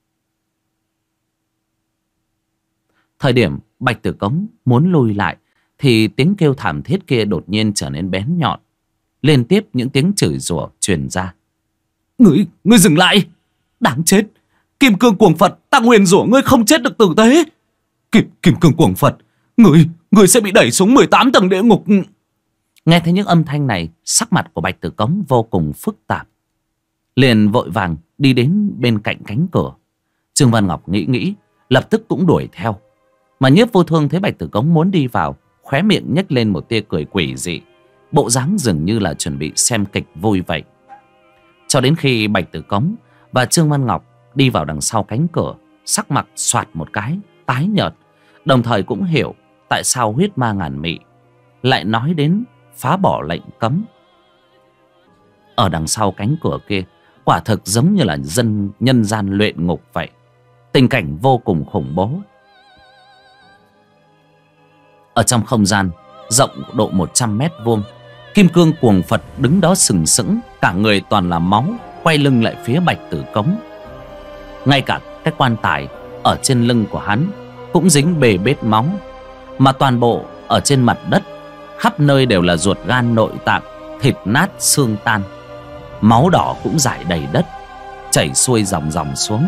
Thời điểm Bạch Tử Cống muốn lùi lại thì tiếng kêu thảm thiết kia đột nhiên trở nên bén nhọn. Liên tiếp những tiếng chửi rủa truyền ra. Ngươi dừng lại! Đáng chết! Kim cương cuồng Phật, ta nguyền rủa ngươi không chết được tử tế! Kim cương cuồng Phật, ngươi sẽ bị đẩy xuống 18 tầng địa ngục! Nghe thấy những âm thanh này, sắc mặt của Bạch Tử Cống vô cùng phức tạp. Liền vội vàng đi đến bên cạnh cánh cửa. Trương Văn Ngọc nghĩ lập tức cũng đuổi theo. Mà Nhiếp Vô Thương thấy Bạch Tử Cống muốn đi vào, khóe miệng nhếch lên một tia cười quỷ dị, bộ dáng dường như là chuẩn bị xem kịch vui vậy. Cho đến khi Bạch Tử Cống và Trương Văn Ngọc đi vào đằng sau cánh cửa, sắc mặt xoạt một cái tái nhợt, đồng thời cũng hiểu tại sao huyết ma ngàn mị lại nói đến phá bỏ lệnh cấm. Ở đằng sau cánh cửa kia quả thực giống như là nhân gian luyện ngục vậy, tình cảnh vô cùng khủng bố. Ở trong không gian rộng độ 100 mét vuông, kim cương cuồng Phật đứng đó sừng sững, cả người toàn là máu, quay lưng lại phía Bạch Tử Cống. Ngay cả cái quan tài ở trên lưng của hắn cũng dính bê bết máu, mà toàn bộ ở trên mặt đất khắp nơi đều là ruột gan nội tạng, thịt nát xương tan, máu đỏ cũng rải đầy đất, chảy xuôi dòng dòng xuống.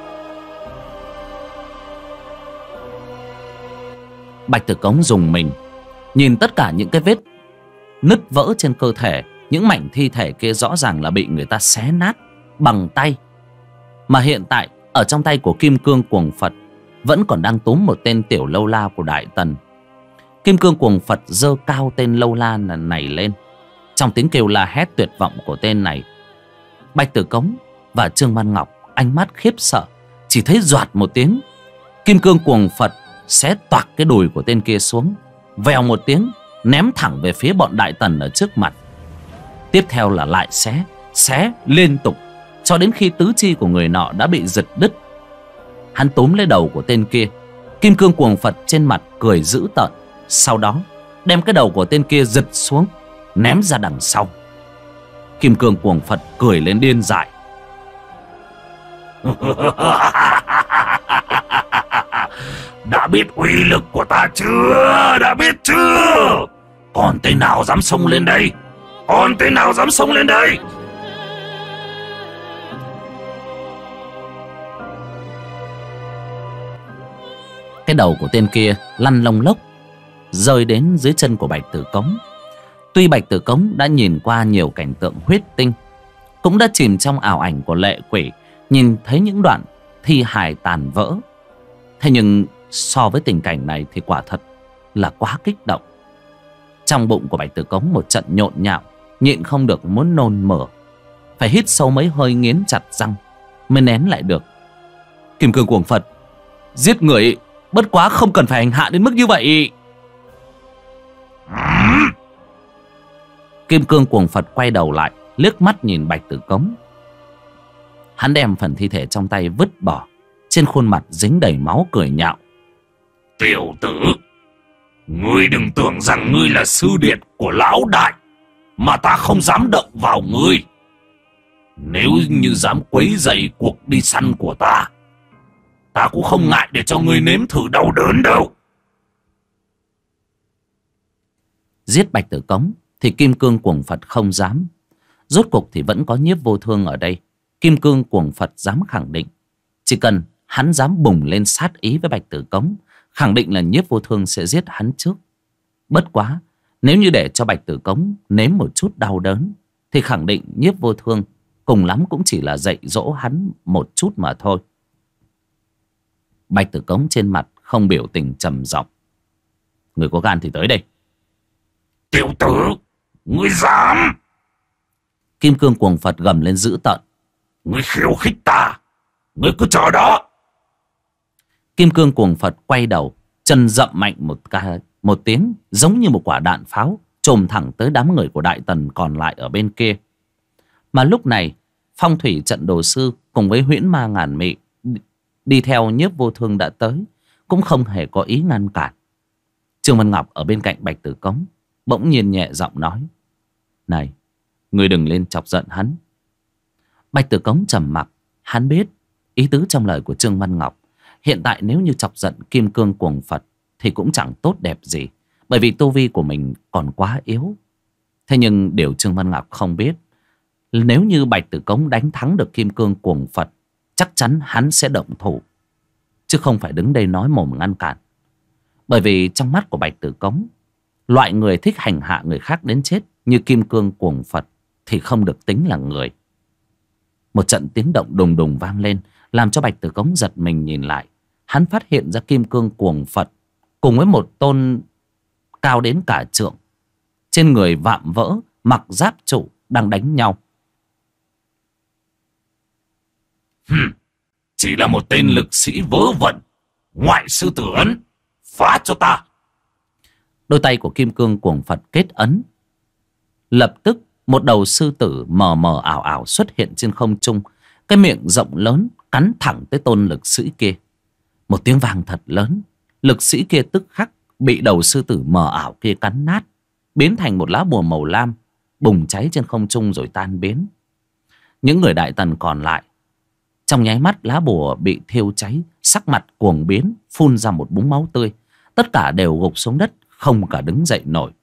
Bạch Tử Cống rùng mình, nhìn tất cả những cái vết nứt vỡ trên cơ thể. Những mảnh thi thể kia rõ ràng là bị người ta xé nát bằng tay. Mà hiện tại ở trong tay của kim cương cuồng Phật vẫn còn đang túm một tên tiểu lâu la của Đại Tần. Kim cương cuồng Phật giơ cao tên lâu la này lên. Trong tiếng kêu la hét tuyệt vọng của tên này, Bạch Tử Cống và Trương Văn Ngọc ánh mắt khiếp sợ, chỉ thấy doạt một tiếng, kim cương cuồng Phật xé toạc cái đùi của tên kia xuống, vèo một tiếng ném thẳng về phía bọn Đại Tần ở trước mặt. Tiếp theo là lại xé liên tục cho đến khi tứ chi của người nọ đã bị giật đứt. Hắn túm lấy đầu của tên kia, kim cương cuồng Phật trên mặt cười dữ tợn, sau đó đem cái đầu của tên kia giật xuống ném ra đằng sau. Kim cương cuồng Phật cười lên điên dại. Đã biết uy lực của ta chưa? Đã biết chưa? Còn tên nào dám xông lên đây? Còn tên nào dám xông lên đây? Cái đầu của tên kia lăn lông lốc rơi đến dưới chân của Bạch Tử Cống. Tuy Bạch Tử Cống đã nhìn qua nhiều cảnh tượng huyết tinh, cũng đã chìm trong ảo ảnh của lệ quỷ, nhìn thấy những đoạn thi hài tàn vỡ, thế nhưng so với tình cảnh này thì quả thật là quá kích động. Trong bụng của Bạch Tử Cống một trận nhộn nhạo, nhịn không được muốn nôn mửa, phải hít sâu mấy hơi nghiến chặt răng mới nén lại được. Kim Cương Cuồng Phật, giết người bất quá không cần phải hành hạ đến mức như vậy. Kim Cương Cuồng Phật quay đầu lại, liếc mắt nhìn Bạch Tử Cống. Hắn đem phần thi thể trong tay vứt bỏ, trên khuôn mặt dính đầy máu cười nhạo. Tiểu tử, ngươi đừng tưởng rằng ngươi là sư điệt của lão đại mà ta không dám động vào ngươi. Nếu như dám quấy rầy cuộc đi săn của ta cũng không ngại để cho ngươi nếm thử đau đớn đâu. Giết Bạch Tử Cống thì Kim Cương Cuồng Phật không dám. Rốt cục thì vẫn có Nhiếp Vô Thương ở đây. Kim Cương Cuồng Phật dám khẳng định, chỉ cần hắn dám bùng lên sát ý với Bạch Tử Cống, khẳng định là Nhiếp Vô Thương sẽ giết hắn trước. Bất quá, nếu như để cho Bạch Tử Cống nếm một chút đau đớn thì khẳng định Nhiếp Vô Thương cùng lắm cũng chỉ là dạy dỗ hắn một chút mà thôi. Bạch Tử Cống trên mặt không biểu tình, trầm giọng. Người có gan thì tới đây. Tiểu tử, ngươi dám? Kim Cương Cuồng Phật gầm lên dữ tợn. Ngươi khiêu khích ta, ngươi cứ chờ đó. Kim Cương Cuồng Phật quay đầu, chân dậm mạnh một tiếng, giống như một quả đạn pháo chồm thẳng tới đám người của Đại Tần còn lại ở bên kia. Mà lúc này Phong Thủy Trận Đồ Sư cùng với Huyễn Ma Ngàn Mị đi theo Nhiếp Vô Thương đã tới, cũng không hề có ý ngăn cản. Trương Văn Ngọc ở bên cạnh Bạch Tử Cống bỗng nhiên nhẹ giọng nói. Này, ngươi đừng lên chọc giận hắn. Bạch Tử Cống trầm mặc. Hắn biết ý tứ trong lời của Trương Văn Ngọc. Hiện tại nếu như chọc giận Kim Cương Cuồng Phật thì cũng chẳng tốt đẹp gì, bởi vì tu vi của mình còn quá yếu. Thế nhưng điều Trương Văn Ngọc không biết, nếu như Bạch Tử Cống đánh thắng được Kim Cương Cuồng Phật, chắc chắn hắn sẽ động thủ, chứ không phải đứng đây nói mồm ngăn cản. Bởi vì trong mắt của Bạch Tử Cống, loại người thích hành hạ người khác đến chết như Kim Cương Cuồng Phật thì không được tính là người. Một trận tiếng động đùng đùng vang lên, làm cho Bạch Tử Cống giật mình nhìn lại. Hắn phát hiện ra Kim Cương Cuồng Phật cùng với một tôn cao đến cả trượng, trên người vạm vỡ, mặc giáp trụ, đang đánh nhau. Chỉ là một tên lực sĩ vớ vẩn, ngoại sư tử ấn, phá cho ta. Đôi tay của Kim Cương Cuồng Phật kết ấn. Lập tức một đầu sư tử mờ mờ ảo ảo xuất hiện trên không trung, cái miệng rộng lớn cắn thẳng tới tôn lực sĩ kia. Một tiếng vang thật lớn, lực sĩ kia tức khắc bị đầu sư tử mờ ảo kia cắn nát, biến thành một lá bùa màu lam, bùng cháy trên không trung rồi tan biến. Những người Đại Tần còn lại, trong nháy mắt lá bùa bị thiêu cháy, sắc mặt cuồng biến, phun ra một búng máu tươi. Tất cả đều gục xuống đất, không cả đứng dậy nổi.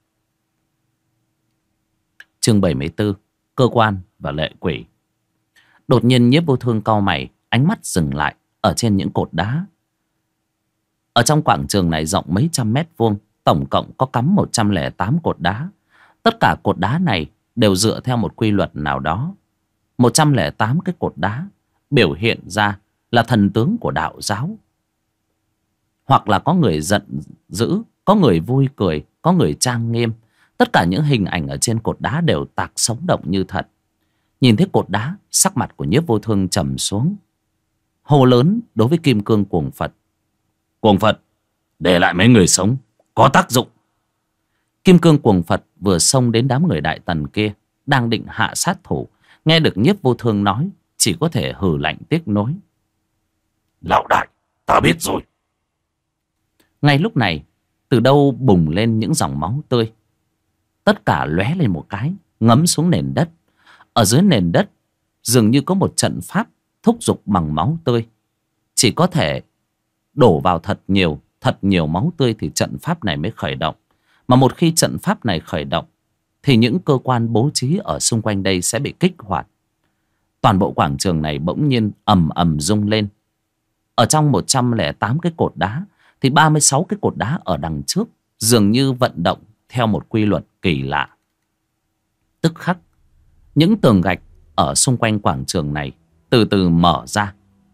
Chương 74, Cơ Quan và Lệ Quỷ. Đột nhiên Nhiếp Vô Thương cau mày, ánh mắt dừng lại ở trên những cột đá. Ở trong quảng trường này rộng mấy trăm mét vuông, tổng cộng có cắm 108 cột đá. Tất cả cột đá này đều dựa theo một quy luật nào đó. 108 cái cột đá biểu hiện ra là thần tướng của đạo giáo. Hoặc là có người giận dữ, có người vui cười, có người trang nghiêm. Tất cả những hình ảnh ở trên cột đá đều tạc sống động như thật. Nhìn thấy cột đá, sắc mặt của Nhiếp Vô Thương trầm xuống, hô lớn đối với Kim Cương Cuồng Phật. Cuồng Phật, để lại mấy người sống, có tác dụng. Kim Cương Cuồng Phật vừa xông đến đám người Đại Tần kia, đang định hạ sát thủ, nghe được Nhiếp Vô Thương nói, chỉ có thể hừ lạnh tiếc nối. Lão đại, ta biết rồi. Ngay lúc này, từ đâu bùng lên những dòng máu tươi. Tất cả lóe lên một cái, ngấm xuống nền đất. Ở dưới nền đất dường như có một trận pháp thúc giục bằng máu tươi. Chỉ có thể đổ vào thật nhiều máu tươi thì trận pháp này mới khởi động. Mà một khi trận pháp này khởi động thì những cơ quan bố trí ở xung quanh đây sẽ bị kích hoạt. Toàn bộ quảng trường này bỗng nhiên ầm ầm rung lên. Ở trong 108 cái cột đá thì 36 cái cột đá ở đằng trước dường như vận động theo một quy luật kỳ lạ. Tức khắc, những tường gạch ở xung quanh quảng trường này từ từ mở ra.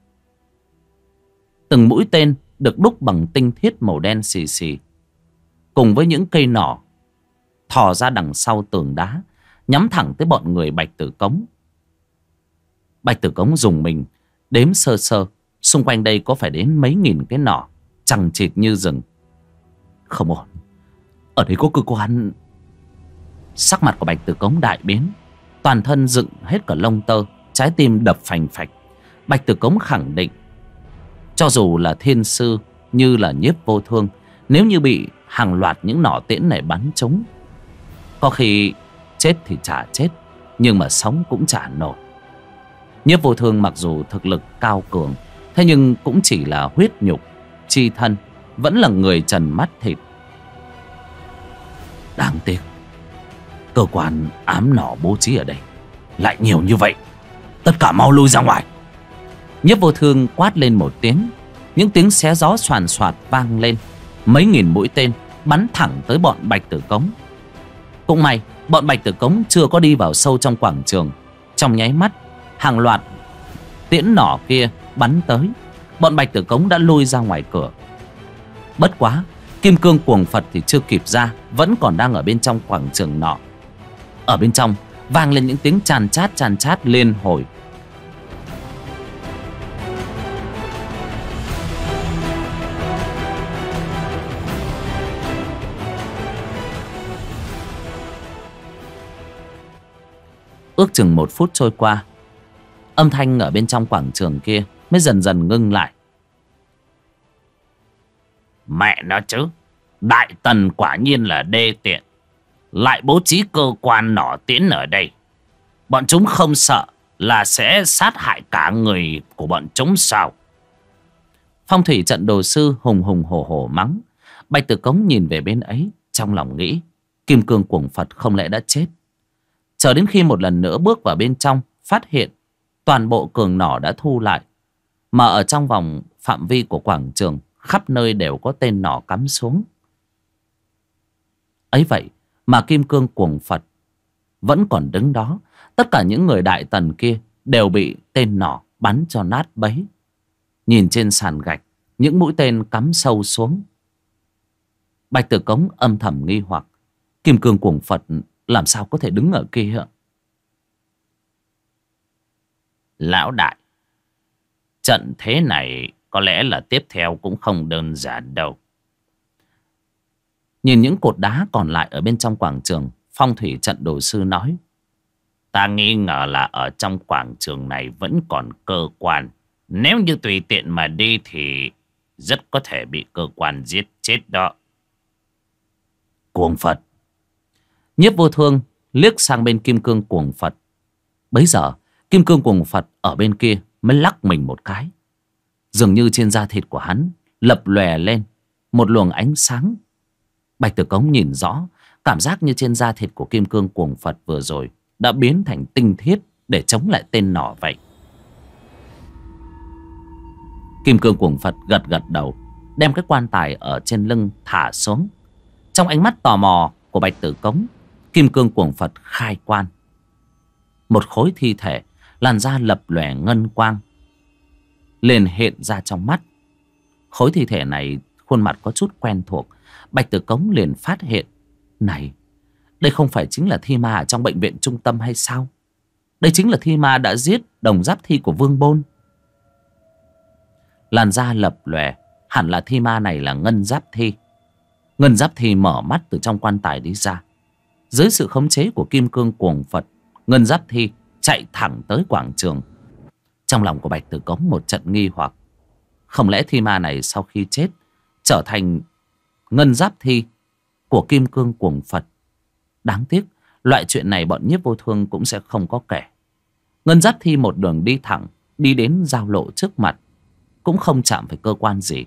Từng mũi tên được đúc bằng tinh thiết màu đen xì xì, cùng với những cây nỏ thò ra đằng sau tường đá, nhắm thẳng tới bọn người Bạch Tử Cống. Bạch Tử Cống dùng mình đếm sơ sơ, xung quanh đây có phải đến mấy nghìn cái nỏ chằng chịt như rừng. Không ổn, ở đây có cơ quan. Sắc mặt của Bạch Tử Cống đại biến, toàn thân dựng hết cả lông tơ, trái tim đập phành phạch. Bạch Tử Cống khẳng định, cho dù là thiên sư như là Nhiếp Vô Thương, nếu như bị hàng loạt những nỏ tiễn này bắn trúng, có khi chết thì chả chết, nhưng mà sống cũng chả nổi. Nhiếp Vô Thương mặc dù thực lực cao cường, thế nhưng cũng chỉ là huyết nhục chi thân, vẫn là người trần mắt thịt. Đáng tiếc, cơ quan ám nỏ bố trí ở đây lại nhiều như vậy. Tất cả mau lui ra ngoài. Nhiếp Vô Thương quát lên một tiếng. Những tiếng xé gió xoàn xoạt vang lên. Mấy nghìn mũi tên bắn thẳng tới bọn Bạch Tử Cống. Cũng may bọn Bạch Tử Cống chưa có đi vào sâu trong quảng trường. Trong nháy mắt, hàng loạt tiễn nỏ kia bắn tới, bọn Bạch Tử Cống đã lui ra ngoài cửa. Bất quá, Kim Cương Cuồng Phật thì chưa kịp ra, vẫn còn đang ở bên trong quảng trường nọ. Ở bên trong vang lên những tiếng chan chát liên hồi. Ước chừng 1 phút trôi qua, âm thanh ở bên trong quảng trường kia mới dần dần ngưng lại. Mẹ nó chứ, Đại Tần quả nhiên là đê tiện, lại bố trí cơ quan nỏ tiễn ở đây. Bọn chúng không sợ là sẽ sát hại cả người của bọn chúng sao? Phong thủy trận đồ sư hùng hùng hổ hổ mắng. Bạch Tử Cống nhìn về bên ấy, trong lòng nghĩ, Kim Cương Cuồng Phật không lẽ đã chết? Chờ đến khi một lần nữa bước vào bên trong, phát hiện toàn bộ cường nỏ đã thu lại, mà ở trong vòng phạm vi của quảng trường khắp nơi đều có tên nỏ cắm xuống. Ấy vậy mà Kim Cương Cuồng Phật vẫn còn đứng đó. Tất cả những người Đại Tần kia đều bị tên nỏ bắn cho nát bấy. Nhìn trên sàn gạch, những mũi tên cắm sâu xuống. Bạch Tử Cống âm thầm nghi hoặc, Kim Cương Cuồng Phật làm sao có thể đứng ở kia? Lão đại, trận thế này có lẽ là tiếp theo cũng không đơn giản đâu. Nhìn những cột đá còn lại ở bên trong quảng trường, phong thủy trận đồ sư nói, ta nghi ngờ là ở trong quảng trường này vẫn còn cơ quan. Nếu như tùy tiện mà đi thì rất có thể bị cơ quan giết chết đó. Cuồng Phật. Nhiếp Vô Thương liếc sang bên Kim Cương Cuồng Phật. Bấy giờ Kim Cương Cuồng Phật ở bên kia mới lắc mình một cái. Dường như trên da thịt của hắn lập lòe lên một luồng ánh sáng. Bạch Tử Cống nhìn rõ, cảm giác như trên da thịt của Kim Cương Cuồng Phật vừa rồi đã biến thành tinh thiết để chống lại tên nỏ vậy. Kim Cương Cuồng Phật gật gật đầu, đem cái quan tài ở trên lưng thả xuống. Trong ánh mắt tò mò của Bạch Tử Cống, Kim Cương Cuồng Phật khai quan. Một khối thi thể, làn da lập lòe ngân quang liền hiện ra trong mắt. Khối thi thể này khuôn mặt có chút quen thuộc. Bạch Tử Cống liền phát hiện, này, đây không phải chính là thi ma ở trong bệnh viện trung tâm hay sao? Đây chính là thi ma đã giết Đồng Giáp Thi của Vương Bôn. Làn da lập lòe, hẳn là thi ma này là Ngân Giáp Thi. Ngân Giáp Thi mở mắt từ trong quan tài đi ra. Dưới sự khống chế của Kim Cương Cuồng Phật, Ngân Giáp Thi chạy thẳng tới quảng trường. Trong lòng của Bạch Tử Cống một trận nghi hoặc, không lẽ thi ma này sau khi chết trở thành Ngân Giáp Thi của Kim Cương Cuồng Phật? Đáng tiếc loại chuyện này bọn Nhiếp Vô Thương cũng sẽ không có kể. Ngân Giáp Thi một đường đi thẳng, đi đến giao lộ trước mặt, cũng không chạm phải cơ quan gì.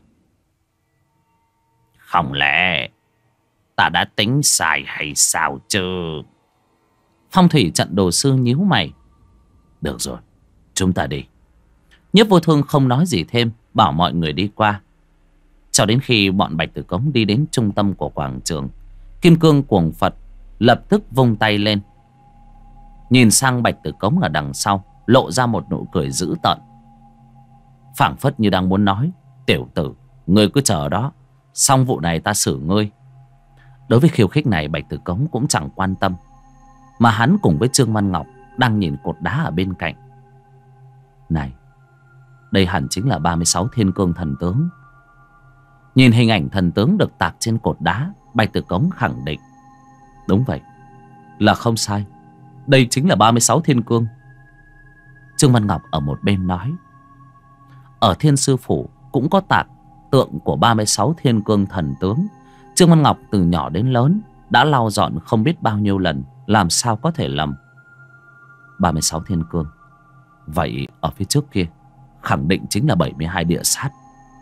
Không lẽ ta đã tính sai hay sao chứ? Phong thủy trận đồ sư nhíu mày. Được rồi, chúng ta đi. Nhiếp Vô Thương không nói gì thêm, bảo mọi người đi qua. Cho đến khi bọn Bạch Tử Cống đi đến trung tâm của quảng trường, Kim Cương Cuồng Phật lập tức vung tay lên, nhìn sang Bạch Tử Cống ở đằng sau, lộ ra một nụ cười dữ tợn, phảng phất như đang muốn nói: tiểu tử, ngươi cứ chờ đó, xong vụ này ta xử ngươi. Đối với khiêu khích này, Bạch Tử Cống cũng chẳng quan tâm, mà hắn cùng với Trương Văn Ngọc đang nhìn cột đá ở bên cạnh. Này, đây hẳn chính là 36 Thiên Cương thần tướng. Nhìn hình ảnh thần tướng được tạc trên cột đá, Bạch Tử Cống khẳng định: đúng vậy, là không sai, đây chính là 36 Thiên Cương. Trương Văn Ngọc ở một bên nói: ở Thiên Sư Phủ cũng có tạc tượng của 36 Thiên Cương thần tướng. Trương Văn Ngọc từ nhỏ đến lớn đã lau dọn không biết bao nhiêu lần, làm sao có thể lầm. 36 Thiên Cương, vậy ở phía trước kia khẳng định chính là 72 địa sát.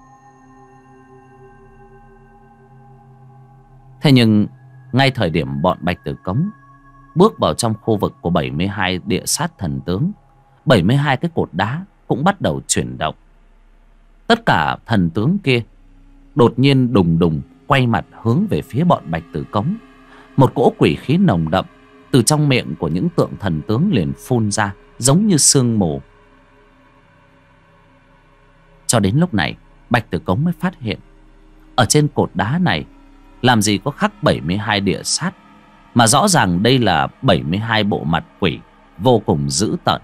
Thế nhưng ngay thời điểm bọn Bạch Tử Cống bước vào trong khu vực của 72 địa sát thần tướng, 72 cái cột đá cũng bắt đầu chuyển động. Tất cả thần tướng kia đột nhiên đùng đùng quay mặt hướng về phía bọn Bạch Tử Cống. Một cỗ quỷ khí nồng đậm từ trong miệng của những tượng thần tướng liền phun ra, giống như sương mù. Cho đến lúc này, Bạch Tử Cống mới phát hiện, ở trên cột đá này làm gì có khắc 72 địa sát, mà rõ ràng đây là 72 bộ mặt quỷ vô cùng dữ tợn.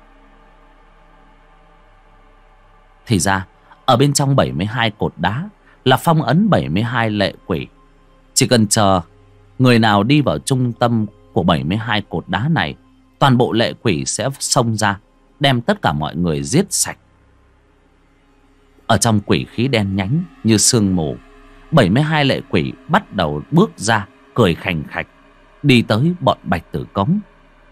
Thì ra ở bên trong 72 cột đá là phong ấn 72 lệ quỷ. Chỉ cần chờ người nào đi vào trung tâm của 72 cột đá này, toàn bộ lệ quỷ sẽ xông ra, đem tất cả mọi người giết sạch. Ở trong quỷ khí đen nhánh như sương mù, 72 lệ quỷ bắt đầu bước ra, cười khành khạch, đi tới bọn Bạch Tử Cống.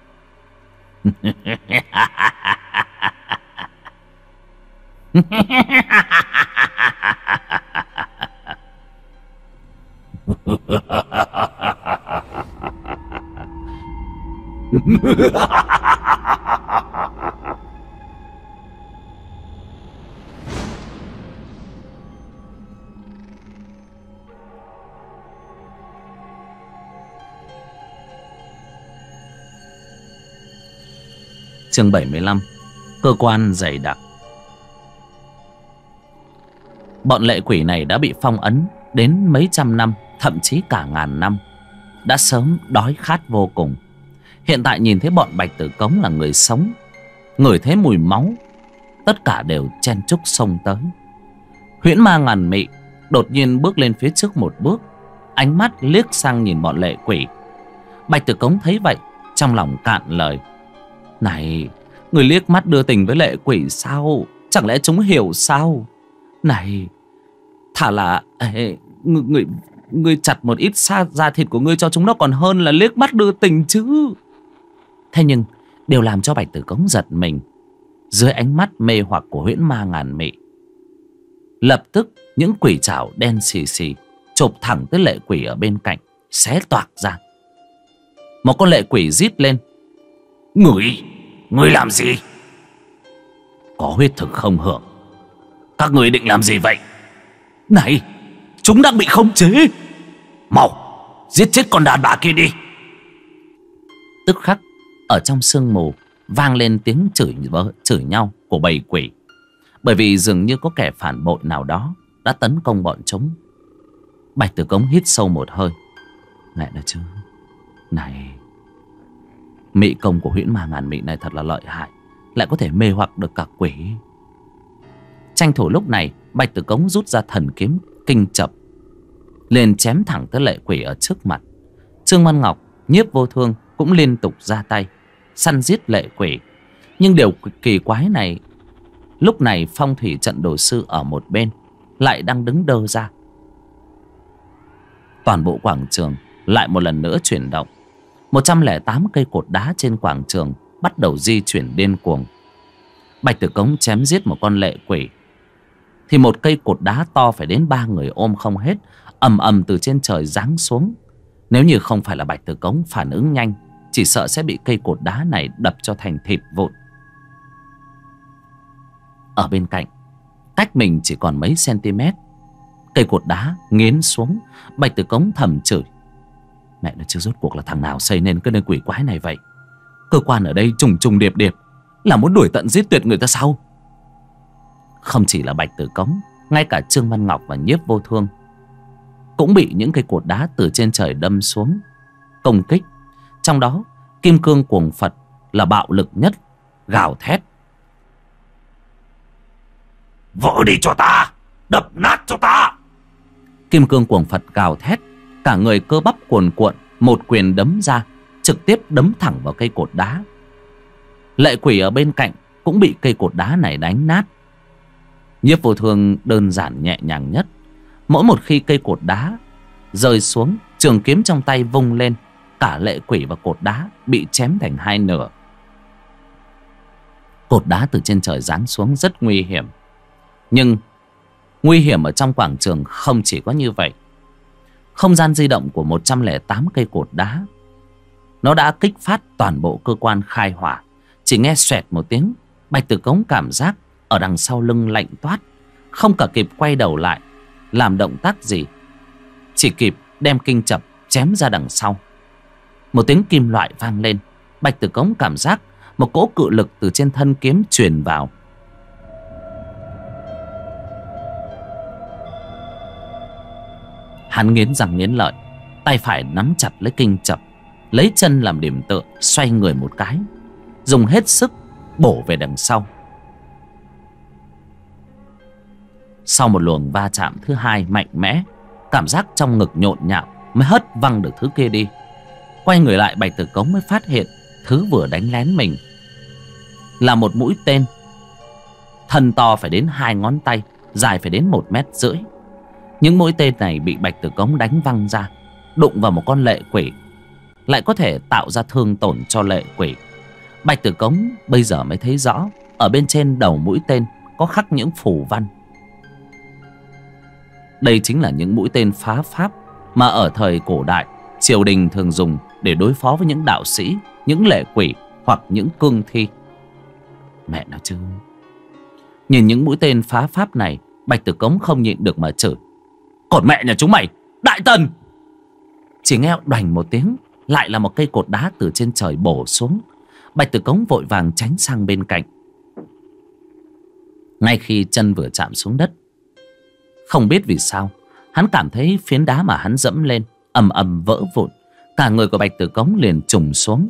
Chương 75: cơ quan dày đặc. Bọn lệ quỷ này đã bị phong ấn đến mấy trăm năm, thậm chí cả ngàn năm, đã sớm đói khát vô cùng. Hiện tại nhìn thấy bọn Bạch Tử Cống là người sống, ngửi thấy mùi máu, tất cả đều chen chúc xông tới. Huyễn Ma Ngàn Mị đột nhiên bước lên phía trước một bước, ánh mắt liếc sang nhìn bọn lệ quỷ. Bạch Tử Cống thấy vậy, trong lòng cạn lời: này, người liếc mắt đưa tình với lệ quỷ sao? Chẳng lẽ chúng hiểu sao? Này, thà là người chặt một ít da thịt của ngươi cho chúng nó còn hơn là liếc mắt đưa tình chứ. Thế nhưng điều làm cho Bạch Tử Cống giật mình, dưới ánh mắt mê hoặc của Huyễn Ma Ngàn Mị, lập tức những quỷ trảo đen xì xì chộp thẳng tới lệ quỷ ở bên cạnh, xé toạc ra. Một con lệ quỷ rít lên: Ngươi làm gì? Có huyết thực không hưởng. Các ngươi định làm gì vậy? Này, chúng đang bị khống chế. Mau, giết chết con đàn bà kia đi. Tức khắc, ở trong sương mù vang lên tiếng chửi nhau của bầy quỷ. Bởi vì dường như có kẻ phản bội nào đó đã tấn công bọn chúng. Bạch Tử Cống hít sâu một hơi. Mẹ nó chứ. Này, mị công của Huyễn Ma Ngàn Mị này thật là lợi hại, lại có thể mê hoặc được cả quỷ. Tranh thủ lúc này, Bạch Tử Cống rút ra thần kiếm kinh chập, liền chém thẳng tới lệ quỷ ở trước mặt. Trương Văn Ngọc, Nhiếp Vô Thương cũng liên tục ra tay săn giết lệ quỷ. Nhưng điều kỳ quái này, lúc này Phong Thủy Trận Đồ Sư ở một bên lại đang đứng đơ ra. Toàn bộ quảng trường lại một lần nữa chuyển động. 108 cây cột đá trên quảng trường bắt đầu di chuyển điên cuồng. Bạch Tử Cống chém giết một con lệ quỷ thì một cây cột đá to phải đến 3 người ôm không hết, ầm ầm từ trên trời giáng xuống. Nếu như không phải là Bạch Tử Cống phản ứng nhanh, chỉ sợ sẽ bị cây cột đá này đập cho thành thịt vụn. Ở bên cạnh, cách mình chỉ còn mấy cm, Cây cột đá nghiến xuống. Bạch Tử Cống thầm chửi: mẹ nó chứ, rốt cuộc là thằng nào xây nên cái nơi quỷ quái này vậy? Cơ quan ở đây trùng trùng điệp điệp, là muốn đuổi tận giết tuyệt người ta sao? Không chỉ là Bạch Tử Cống, ngay cả Trương Văn Ngọc và Nhiếp Vô Thương cũng bị những cây cột đá từ trên trời đâm xuống công kích. Trong đó Kim Cương Cuồng Phật là bạo lực nhất, gào thét: vỡ đi cho ta, đập nát cho ta. Kim Cương Cuồng Phật gào thét, cả người cơ bắp cuồn cuộn, một quyền đấm ra, trực tiếp đấm thẳng vào cây cột đá. Lệ Quỷ ở bên cạnh cũng bị cây cột đá này đánh nát. Nhiếp Vô Thương đơn giản nhẹ nhàng nhất. Mỗi một khi cây cột đá rơi xuống, trường kiếm trong tay vung lên, cả Lệ Quỷ và cột đá bị chém thành hai nửa. Cột đá từ trên trời giáng xuống rất nguy hiểm. Nhưng nguy hiểm ở trong quảng trường không chỉ có như vậy. Không gian di động của 108 cây cột đá, nó đã kích phát toàn bộ cơ quan khai hỏa. Chỉ nghe xoẹt một tiếng, Bạch Tử Cống cảm giác ở đằng sau lưng lạnh toát, không cả kịp quay đầu lại làm động tác gì, chỉ kịp đem kinh chập chém ra đằng sau. Một tiếng kim loại vang lên. Bạch Tử Cống cảm giác một cỗ cự lực từ trên thân kiếm truyền vào. Hắn nghiến răng nghiến lợi, tay phải nắm chặt lấy kinh chập, lấy chân làm điểm tựa, xoay người một cái, dùng hết sức bổ về đằng sau. Sau một luồng va chạm thứ hai mạnh mẽ, cảm giác trong ngực nhộn nhạo mới hất văng được thứ kia đi. Quay người lại, Bạch Tử Cống mới phát hiện thứ vừa đánh lén mình là một mũi tên, thân to phải đến 2 ngón tay, dài phải đến 1,5 mét. Những mũi tên này bị Bạch Tử Cống đánh văng ra, đụng vào một con lệ quỷ, lại có thể tạo ra thương tổn cho lệ quỷ. Bạch Tử Cống bây giờ mới thấy rõ, ở bên trên đầu mũi tên có khắc những phù văn. Đây chính là những mũi tên phá pháp mà ở thời cổ đại triều đình thường dùng để đối phó với những đạo sĩ, những lệ quỷ hoặc những cương thi. Mẹ nó chứ, nhìn những mũi tên phá pháp này, Bạch Tử Cống không nhịn được mà chửi: còn mẹ nhà chúng mày, đại tần! Chỉ nghe đoành một tiếng, lại là một cây cột đá từ trên trời bổ xuống. Bạch Tử Cống vội vàng tránh sang bên cạnh. Ngay khi chân vừa chạm xuống đất, không biết vì sao, hắn cảm thấy phiến đá mà hắn dẫm lên ầm ầm vỡ vụn. Cả người của Bạch Tử Cống liền trùng xuống.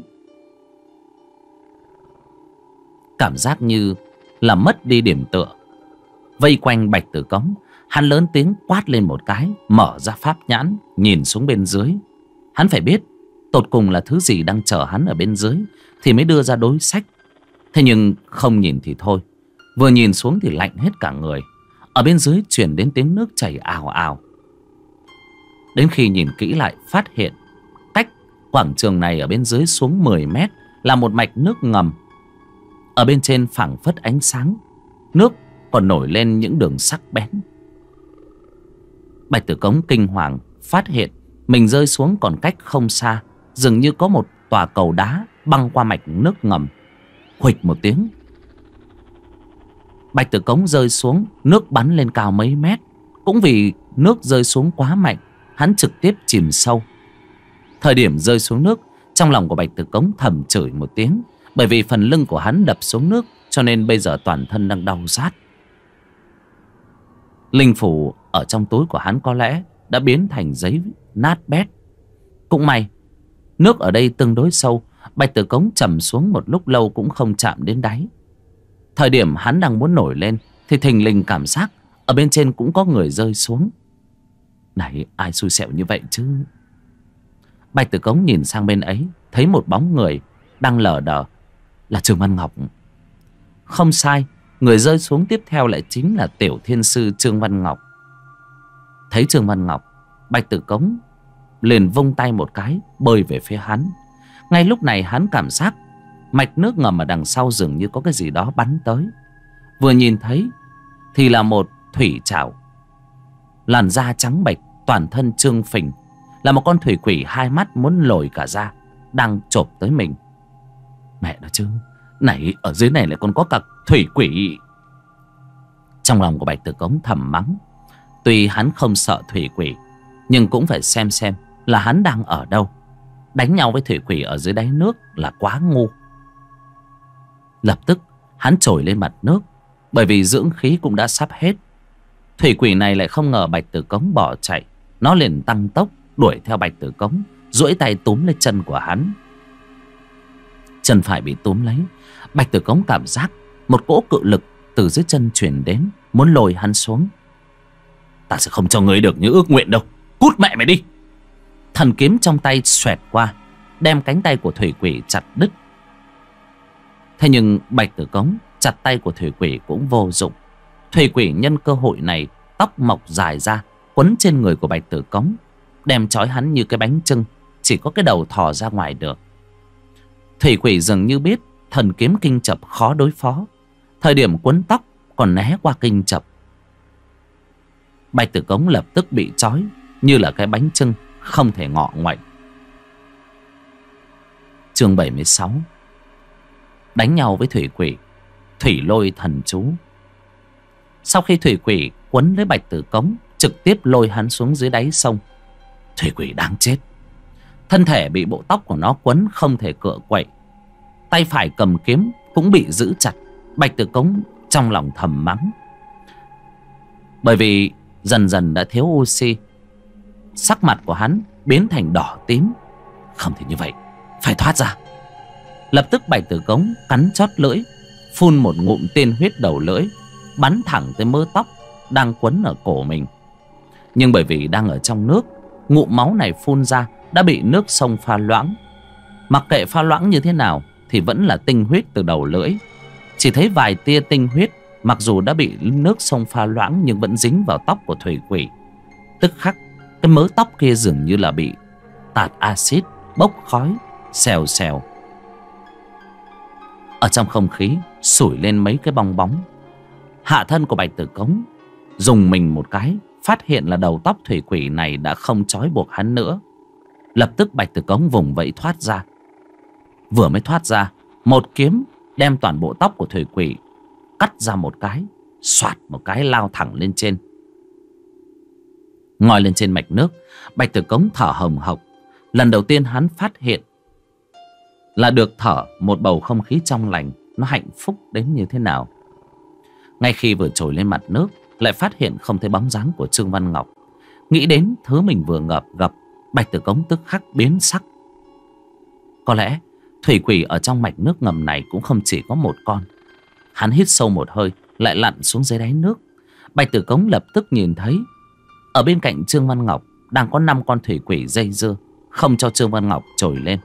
Cảm giác như là mất đi điểm tựa. Vây quanh Bạch Tử Cống, hắn lớn tiếng quát lên một cái, mở ra pháp nhãn nhìn xuống bên dưới. Hắn phải biết tột cùng là thứ gì đang chờ hắn ở bên dưới thì mới đưa ra đối sách. Thế nhưng không nhìn thì thôi, vừa nhìn xuống thì lạnh hết cả người. Ở bên dưới truyền đến tiếng nước chảy ào ào. Đến khi nhìn kỹ lại, phát hiện cách quảng trường này ở bên dưới xuống 10 mét là một mạch nước ngầm. Ở bên trên phảng phất ánh sáng, nước còn nổi lên những đường sắc bén. Bạch Tử Cống kinh hoàng phát hiện mình rơi xuống còn cách không xa, dường như có một tòa cầu đá băng qua mạch nước ngầm. Huỵch một tiếng, Bạch Tử Cống rơi xuống, nước bắn lên cao mấy mét. Cũng vì nước rơi xuống quá mạnh, hắn trực tiếp chìm sâu. Thời điểm rơi xuống nước, trong lòng của Bạch Tử Cống thầm chửi một tiếng, bởi vì phần lưng của hắn đập xuống nước, cho nên bây giờ toàn thân đang đau rát. Linh phủ ở trong túi của hắn có lẽ đã biến thành giấy nát bét. Cũng may nước ở đây tương đối sâu, Bạch Tử Cống trầm xuống một lúc lâu cũng không chạm đến đáy. Thời điểm hắn đang muốn nổi lên thì thình lình cảm giác ở bên trên cũng có người rơi xuống. Này, ai xui xẻo như vậy chứ? Bạch Tử Cống nhìn sang bên ấy, thấy một bóng người đang lờ đờ, là Trương Văn Ngọc. Không sai, người rơi xuống tiếp theo lại chính là Tiểu Thiên Sư Trương Văn Ngọc. Thấy Trương Văn Ngọc, Bạch Tử Cống liền vung tay một cái bơi về phía hắn. Ngay lúc này hắn cảm giác mạch nước ngầm ở đằng sau dường như có cái gì đó bắn tới. Vừa nhìn thấy thì là một thủy trảo, làn da trắng bệch, toàn thân trương phình, là một con thủy quỷ hai mắt muốn lồi cả ra, đang chộp tới mình. Mẹ nó chứ, này ở dưới này lại còn có cả thủy quỷ. Trong lòng của Bạch Tử Cống thầm mắng. Tuy hắn không sợ thủy quỷ, nhưng cũng phải xem là hắn đang ở đâu. Đánh nhau với thủy quỷ ở dưới đáy nước là quá ngu. Lập tức hắn trồi lên mặt nước, bởi vì dưỡng khí cũng đã sắp hết. Thủy quỷ này lại không ngờ Bạch Tử Cống bỏ chạy. Nó liền tăng tốc đuổi theo Bạch Tử Cống, duỗi tay túm lấy chân của hắn. Chân phải bị túm lấy, Bạch Tử Cống cảm giác một cỗ cự lực từ dưới chân truyền đến, muốn lôi hắn xuống. Ta sẽ không cho ngươi được như ước nguyện đâu, cút mẹ mày đi. Thần kiếm trong tay xoẹt qua, đem cánh tay của thủy quỷ chặt đứt. Thế nhưng Bạch Tử Cống chặt tay của thủy quỷ cũng vô dụng. Thủy quỷ nhân cơ hội này tóc mọc dài ra, quấn trên người của Bạch Tử Cống, đem trói hắn như cái bánh chưng, chỉ có cái đầu thò ra ngoài được. Thủy quỷ dường như biết thần kiếm kinh chập khó đối phó, thời điểm quấn tóc còn né qua kinh chập. Bạch Tử Cống lập tức bị trói như là cái bánh chưng, không thể ngọ ngoảnh. Chương 76. Đánh nhau với thủy quỷ, thủy lôi thần chú. Sau khi thủy quỷ quấn lấy Bạch Tử Cống, trực tiếp lôi hắn xuống dưới đáy sông. Thủy quỷ đáng chết, thân thể bị bộ tóc của nó quấn không thể cựa quậy, tay phải cầm kiếm cũng bị giữ chặt. Bạch Tử Cống trong lòng thầm mắng, bởi vì dần dần đã thiếu oxy, sắc mặt của hắn biến thành đỏ tím. Không thể như vậy, phải thoát ra. Lập tức Bạch Tử Cống cắn chót lưỡi, phun một ngụm tiên huyết đầu lưỡi, bắn thẳng tới mớ tóc đang quấn ở cổ mình. Nhưng bởi vì đang ở trong nước, ngụm máu này phun ra đã bị nước sông pha loãng. Mặc kệ pha loãng như thế nào thì vẫn là tinh huyết từ đầu lưỡi. Chỉ thấy vài tia tinh huyết, mặc dù đã bị nước sông pha loãng nhưng vẫn dính vào tóc của thủy quỷ. Tức khắc cái mớ tóc kia dường như là bị tạt axit, bốc khói xèo xèo. Ở trong không khí sủi lên mấy cái bong bóng. Hạ thân của Bạch Tử Cống dùng mình một cái, phát hiện là đầu tóc thủy quỷ này đã không trói buộc hắn nữa. Lập tức Bạch Tử Cống vùng vẫy thoát ra. Vừa mới thoát ra, một kiếm đem toàn bộ tóc của thủy quỷ cắt ra một cái, xoạt một cái lao thẳng lên trên. Ngoi lên trên mạch nước, Bạch Tử Cống thở hồng hộc. Lần đầu tiên hắn phát hiện là được thở một bầu không khí trong lành, nó hạnh phúc đến như thế nào. Ngay khi vừa trồi lên mặt nước, lại phát hiện không thấy bóng dáng của Trương Văn Ngọc. Nghĩ đến thứ mình vừa gặp, Bạch Tử Cống tức khắc biến sắc. Có lẽ thủy quỷ ở trong mạch nước ngầm này cũng không chỉ có một con. Hắn hít sâu một hơi, lại lặn xuống dưới đáy nước. Bạch Tử Cống lập tức nhìn thấy ở bên cạnh Trương Văn Ngọc đang có 5 con thủy quỷ dây dưa, không cho Trương Văn Ngọc trồi lên.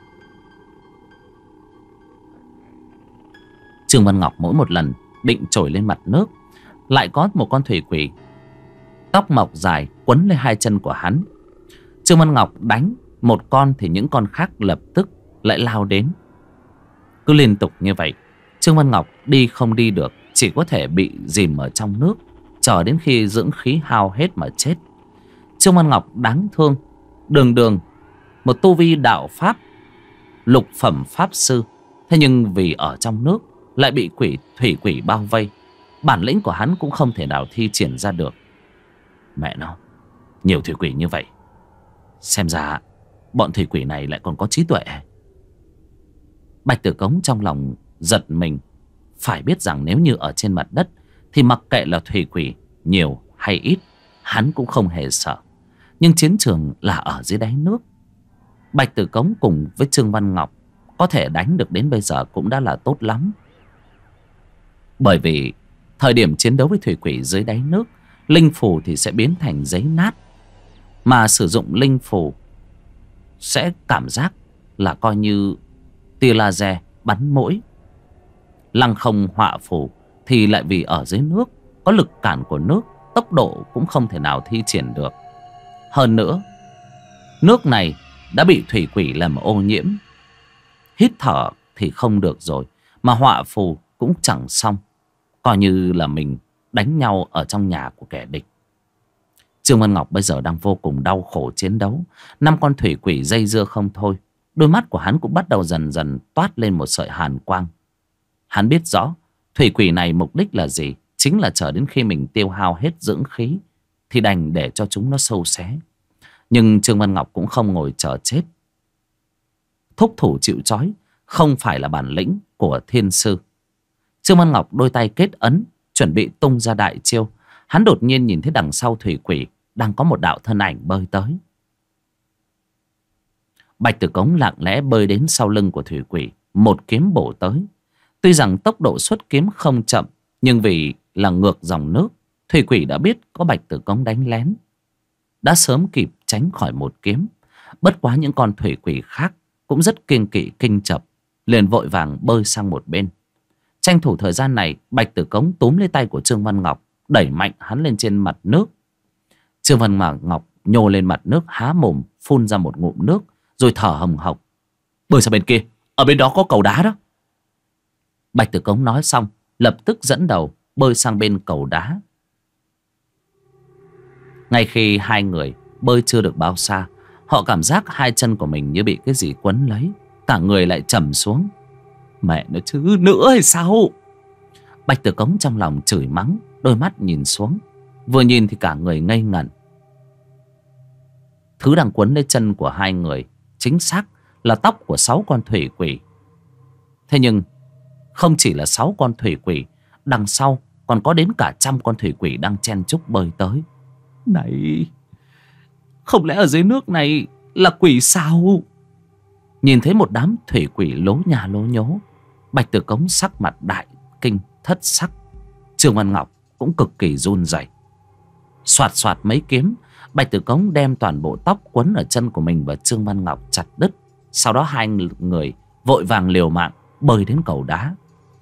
Trương Văn Ngọc mỗi một lần định trồi lên mặt nước, lại có một con thủy quỷ tóc mọc dài quấn lên 2 chân của hắn. Trương Văn Ngọc đánh một con thì những con khác lập tức lại lao đến. Cứ liên tục như vậy, Trương Văn Ngọc đi không đi được, chỉ có thể bị dìm ở trong nước, chờ đến khi dưỡng khí hao hết mà chết. Trương Văn Ngọc đáng thương, đường một tu vi đạo pháp lục phẩm pháp sư, thế nhưng vì ở trong nước lại bị thủy quỷ bao vây, bản lĩnh của hắn cũng không thể nào thi triển ra được. Mẹ nó, nhiều thủy quỷ như vậy, xem ra bọn thủy quỷ này lại còn có trí tuệ. Bạch Tử Cống trong lòng giật mình. Phải biết rằng nếu như ở trên mặt đất thì mặc kệ là thủy quỷ nhiều hay ít, hắn cũng không hề sợ. Nhưng chiến trường là ở dưới đáy nước. Bạch Tử Cống cùng với Trương Văn Ngọc có thể đánh được đến bây giờ cũng đã là tốt lắm. Bởi vì thời điểm chiến đấu với thủy quỷ dưới đáy nước, linh phù thì sẽ biến thành giấy nát. Mà sử dụng linh phù sẽ cảm giác là coi như tia laser bắn mũi. Lăng không họa phù thì lại vì ở dưới nước, có lực cản của nước, tốc độ cũng không thể nào thi triển được. Hơn nữa, nước này đã bị thủy quỷ làm ô nhiễm, hít thở thì không được rồi, mà họa phù cũng chẳng xong, coi như là mình đánh nhau ở trong nhà của kẻ địch. Trương Văn Ngọc bây giờ đang vô cùng đau khổ chiến đấu. 5 con thủy quỷ dây dưa không thôi. Đôi mắt của hắn cũng bắt đầu dần dần toát lên một sợi hàn quang. Hắn biết rõ thủy quỷ này mục đích là gì, chính là chờ đến khi mình tiêu hao hết dưỡng khí thì đành để cho chúng nó sâu xé. Nhưng Trương Văn Ngọc cũng không ngồi chờ chết. Thúc thủ chịu trói không phải là bản lĩnh của thiên sư. Trương Văn Ngọc đôi tay kết ấn, chuẩn bị tung ra đại chiêu. Hắn đột nhiên nhìn thấy đằng sau thủy quỷ đang có một đạo thân ảnh bơi tới. Bạch Tử Cống lặng lẽ bơi đến sau lưng của thủy quỷ, một kiếm bổ tới. Tuy rằng tốc độ xuất kiếm không chậm, nhưng vì là ngược dòng nước, thủy quỷ đã biết có Bạch Tử Cống đánh lén, đã sớm kịp tránh khỏi một kiếm. Bất quá những con thủy quỷ khác cũng rất kiêng kỵ kinh chập, liền vội vàng bơi sang một bên. Tranh thủ thời gian này, Bạch Tử Cống túm lấy tay của Trương Văn Ngọc, đẩy mạnh hắn lên trên mặt nước. Trương Văn Ngọc nhô lên mặt nước, há mồm phun ra một ngụm nước, rồi thở hồng hộc. Bơi sang bên kia, ở bên đó có cầu đá đó. Bạch Tử Cống nói xong, lập tức dẫn đầu bơi sang bên cầu đá. Ngay khi hai người bơi chưa được bao xa, họ cảm giác hai chân của mình như bị cái gì quấn lấy, cả người lại trầm xuống. Mẹ nó chứ, nữa hay sao? Bạch Tử Cống trong lòng chửi mắng, đôi mắt nhìn xuống. Vừa nhìn thì cả người ngây ngẩn. Thứ đang quấn lấy chân của hai người chính xác là tóc của 6 con thủy quỷ. Thế nhưng không chỉ là 6 con thủy quỷ, đằng sau còn có đến cả 100 con thủy quỷ đang chen chúc bơi tới. Này, không lẽ ở dưới nước này là quỷ sao? Nhìn thấy một đám thủy quỷ lố nhà lố nhố, Bạch Tử Cống sắc mặt đại kinh thất sắc. Trương Văn Ngọc cũng cực kỳ run rẩy. Soạt soạt mấy kiếm, Bạch Tử Cống đem toàn bộ tóc quấn ở chân của mình và Trương Văn Ngọc chặt đứt. Sau đó hai người vội vàng liều mạng bơi đến cầu đá.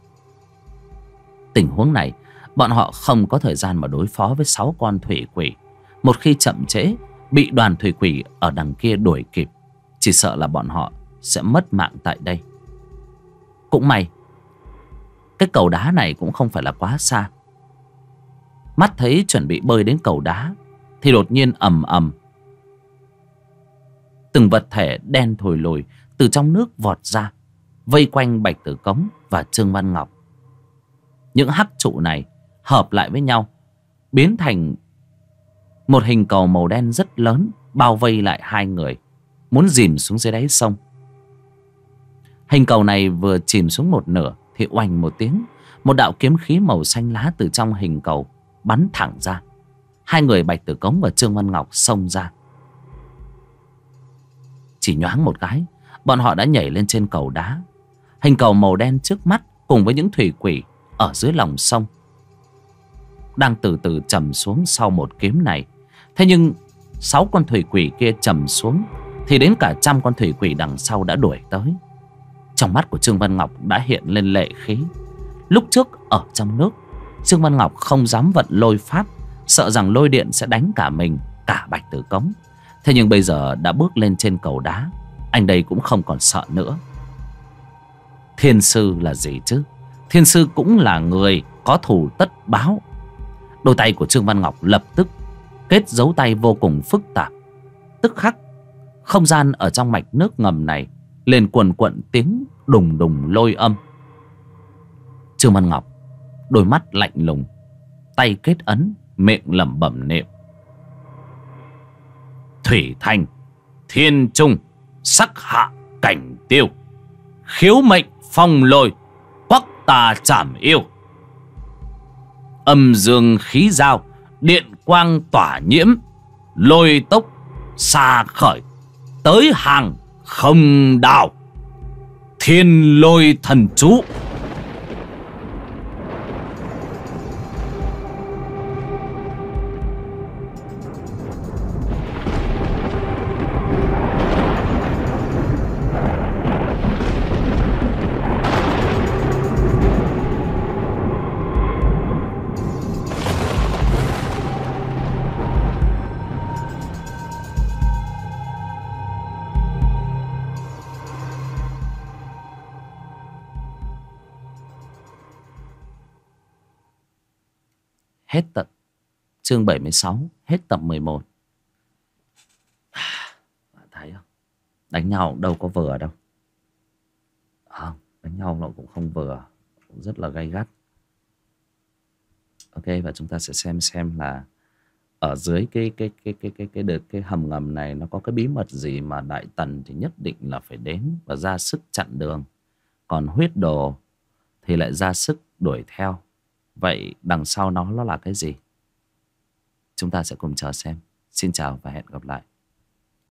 Tình huống này, bọn họ không có thời gian mà đối phó với 6 con thủy quỷ. Một khi chậm trễ, bị đoàn thủy quỷ ở đằng kia đuổi kịp, chỉ sợ là bọn họ sẽ mất mạng tại đây. Cũng may, cái cầu đá này cũng không phải là quá xa. Mắt thấy chuẩn bị bơi đến cầu đá thì đột nhiên ầm ầm, từng vật thể đen thùi lùi từ trong nước vọt ra, vây quanh Bạch Tử Cống và Trương Văn Ngọc. Những hắc trụ này hợp lại với nhau, biến thành một hình cầu màu đen rất lớn, bao vây lại hai người, muốn dìm xuống dưới đáy sông. Hình cầu này vừa chìm xuống một nửa thì oành một tiếng, một đạo kiếm khí màu xanh lá từ trong hình cầu bắn thẳng ra. Hai người Bạch Tử Cống và Trương Văn Ngọc xông ra. Chỉ nhoáng một cái, bọn họ đã nhảy lên trên cầu đá. Hình cầu màu đen trước mắt cùng với những thủy quỷ ở dưới lòng sông đang từ từ trầm xuống sau một kiếm này. Thế nhưng 6 con thủy quỷ kia trầm xuống thì đến cả 100 con thủy quỷ đằng sau đã đuổi tới. Trong mắt của Trương Văn Ngọc đã hiện lên lệ khí. Lúc trước ở trong nước, Trương Văn Ngọc không dám vận lôi pháp, sợ rằng lôi điện sẽ đánh cả mình, cả Bạch Tử Cống. Thế nhưng bây giờ đã bước lên trên cầu đá, anh đây cũng không còn sợ nữa. Thiên sư là gì chứ? Thiên sư cũng là người có thù tất báo. Đôi tay của Trương Văn Ngọc lập tức kết dấu tay vô cùng phức tạp. Tức khắc, không gian ở trong mạch nước ngầm này lên quần quận tiếng đùng đùng lôi âm. Trương Văn Ngọc đôi mắt lạnh lùng, tay kết ấn, miệng lẩm bẩm niệm: Thủy Thành, Thiên Trung, Sắc Hạ Cảnh Tiêu, Khiếu Mệnh Phong Lôi, Quắc Tà Trảm Yêu. Âm dương khí giao, điện quang tỏa nhiễm, lôi tốc xa khởi, tới hàng không đảo. Thiên Lôi Thần Chú. Hết tập chương 76, hết tập 11. Bạn thấy không? Đánh nhau đâu có vừa đâu. Đánh nhau nó cũng không vừa, cũng rất là gay gắt. Ok, và chúng ta sẽ xem là ở dưới cái hầm ngầm này nó có cái bí mật gì mà Đại Tần thì nhất định là phải đến và ra sức chặn đường. Còn huyết đồ thì lại ra sức đuổi theo. Vậy đằng sau nó là cái gì? Chúng ta sẽ cùng chờ xem. Xin chào và hẹn gặp lại.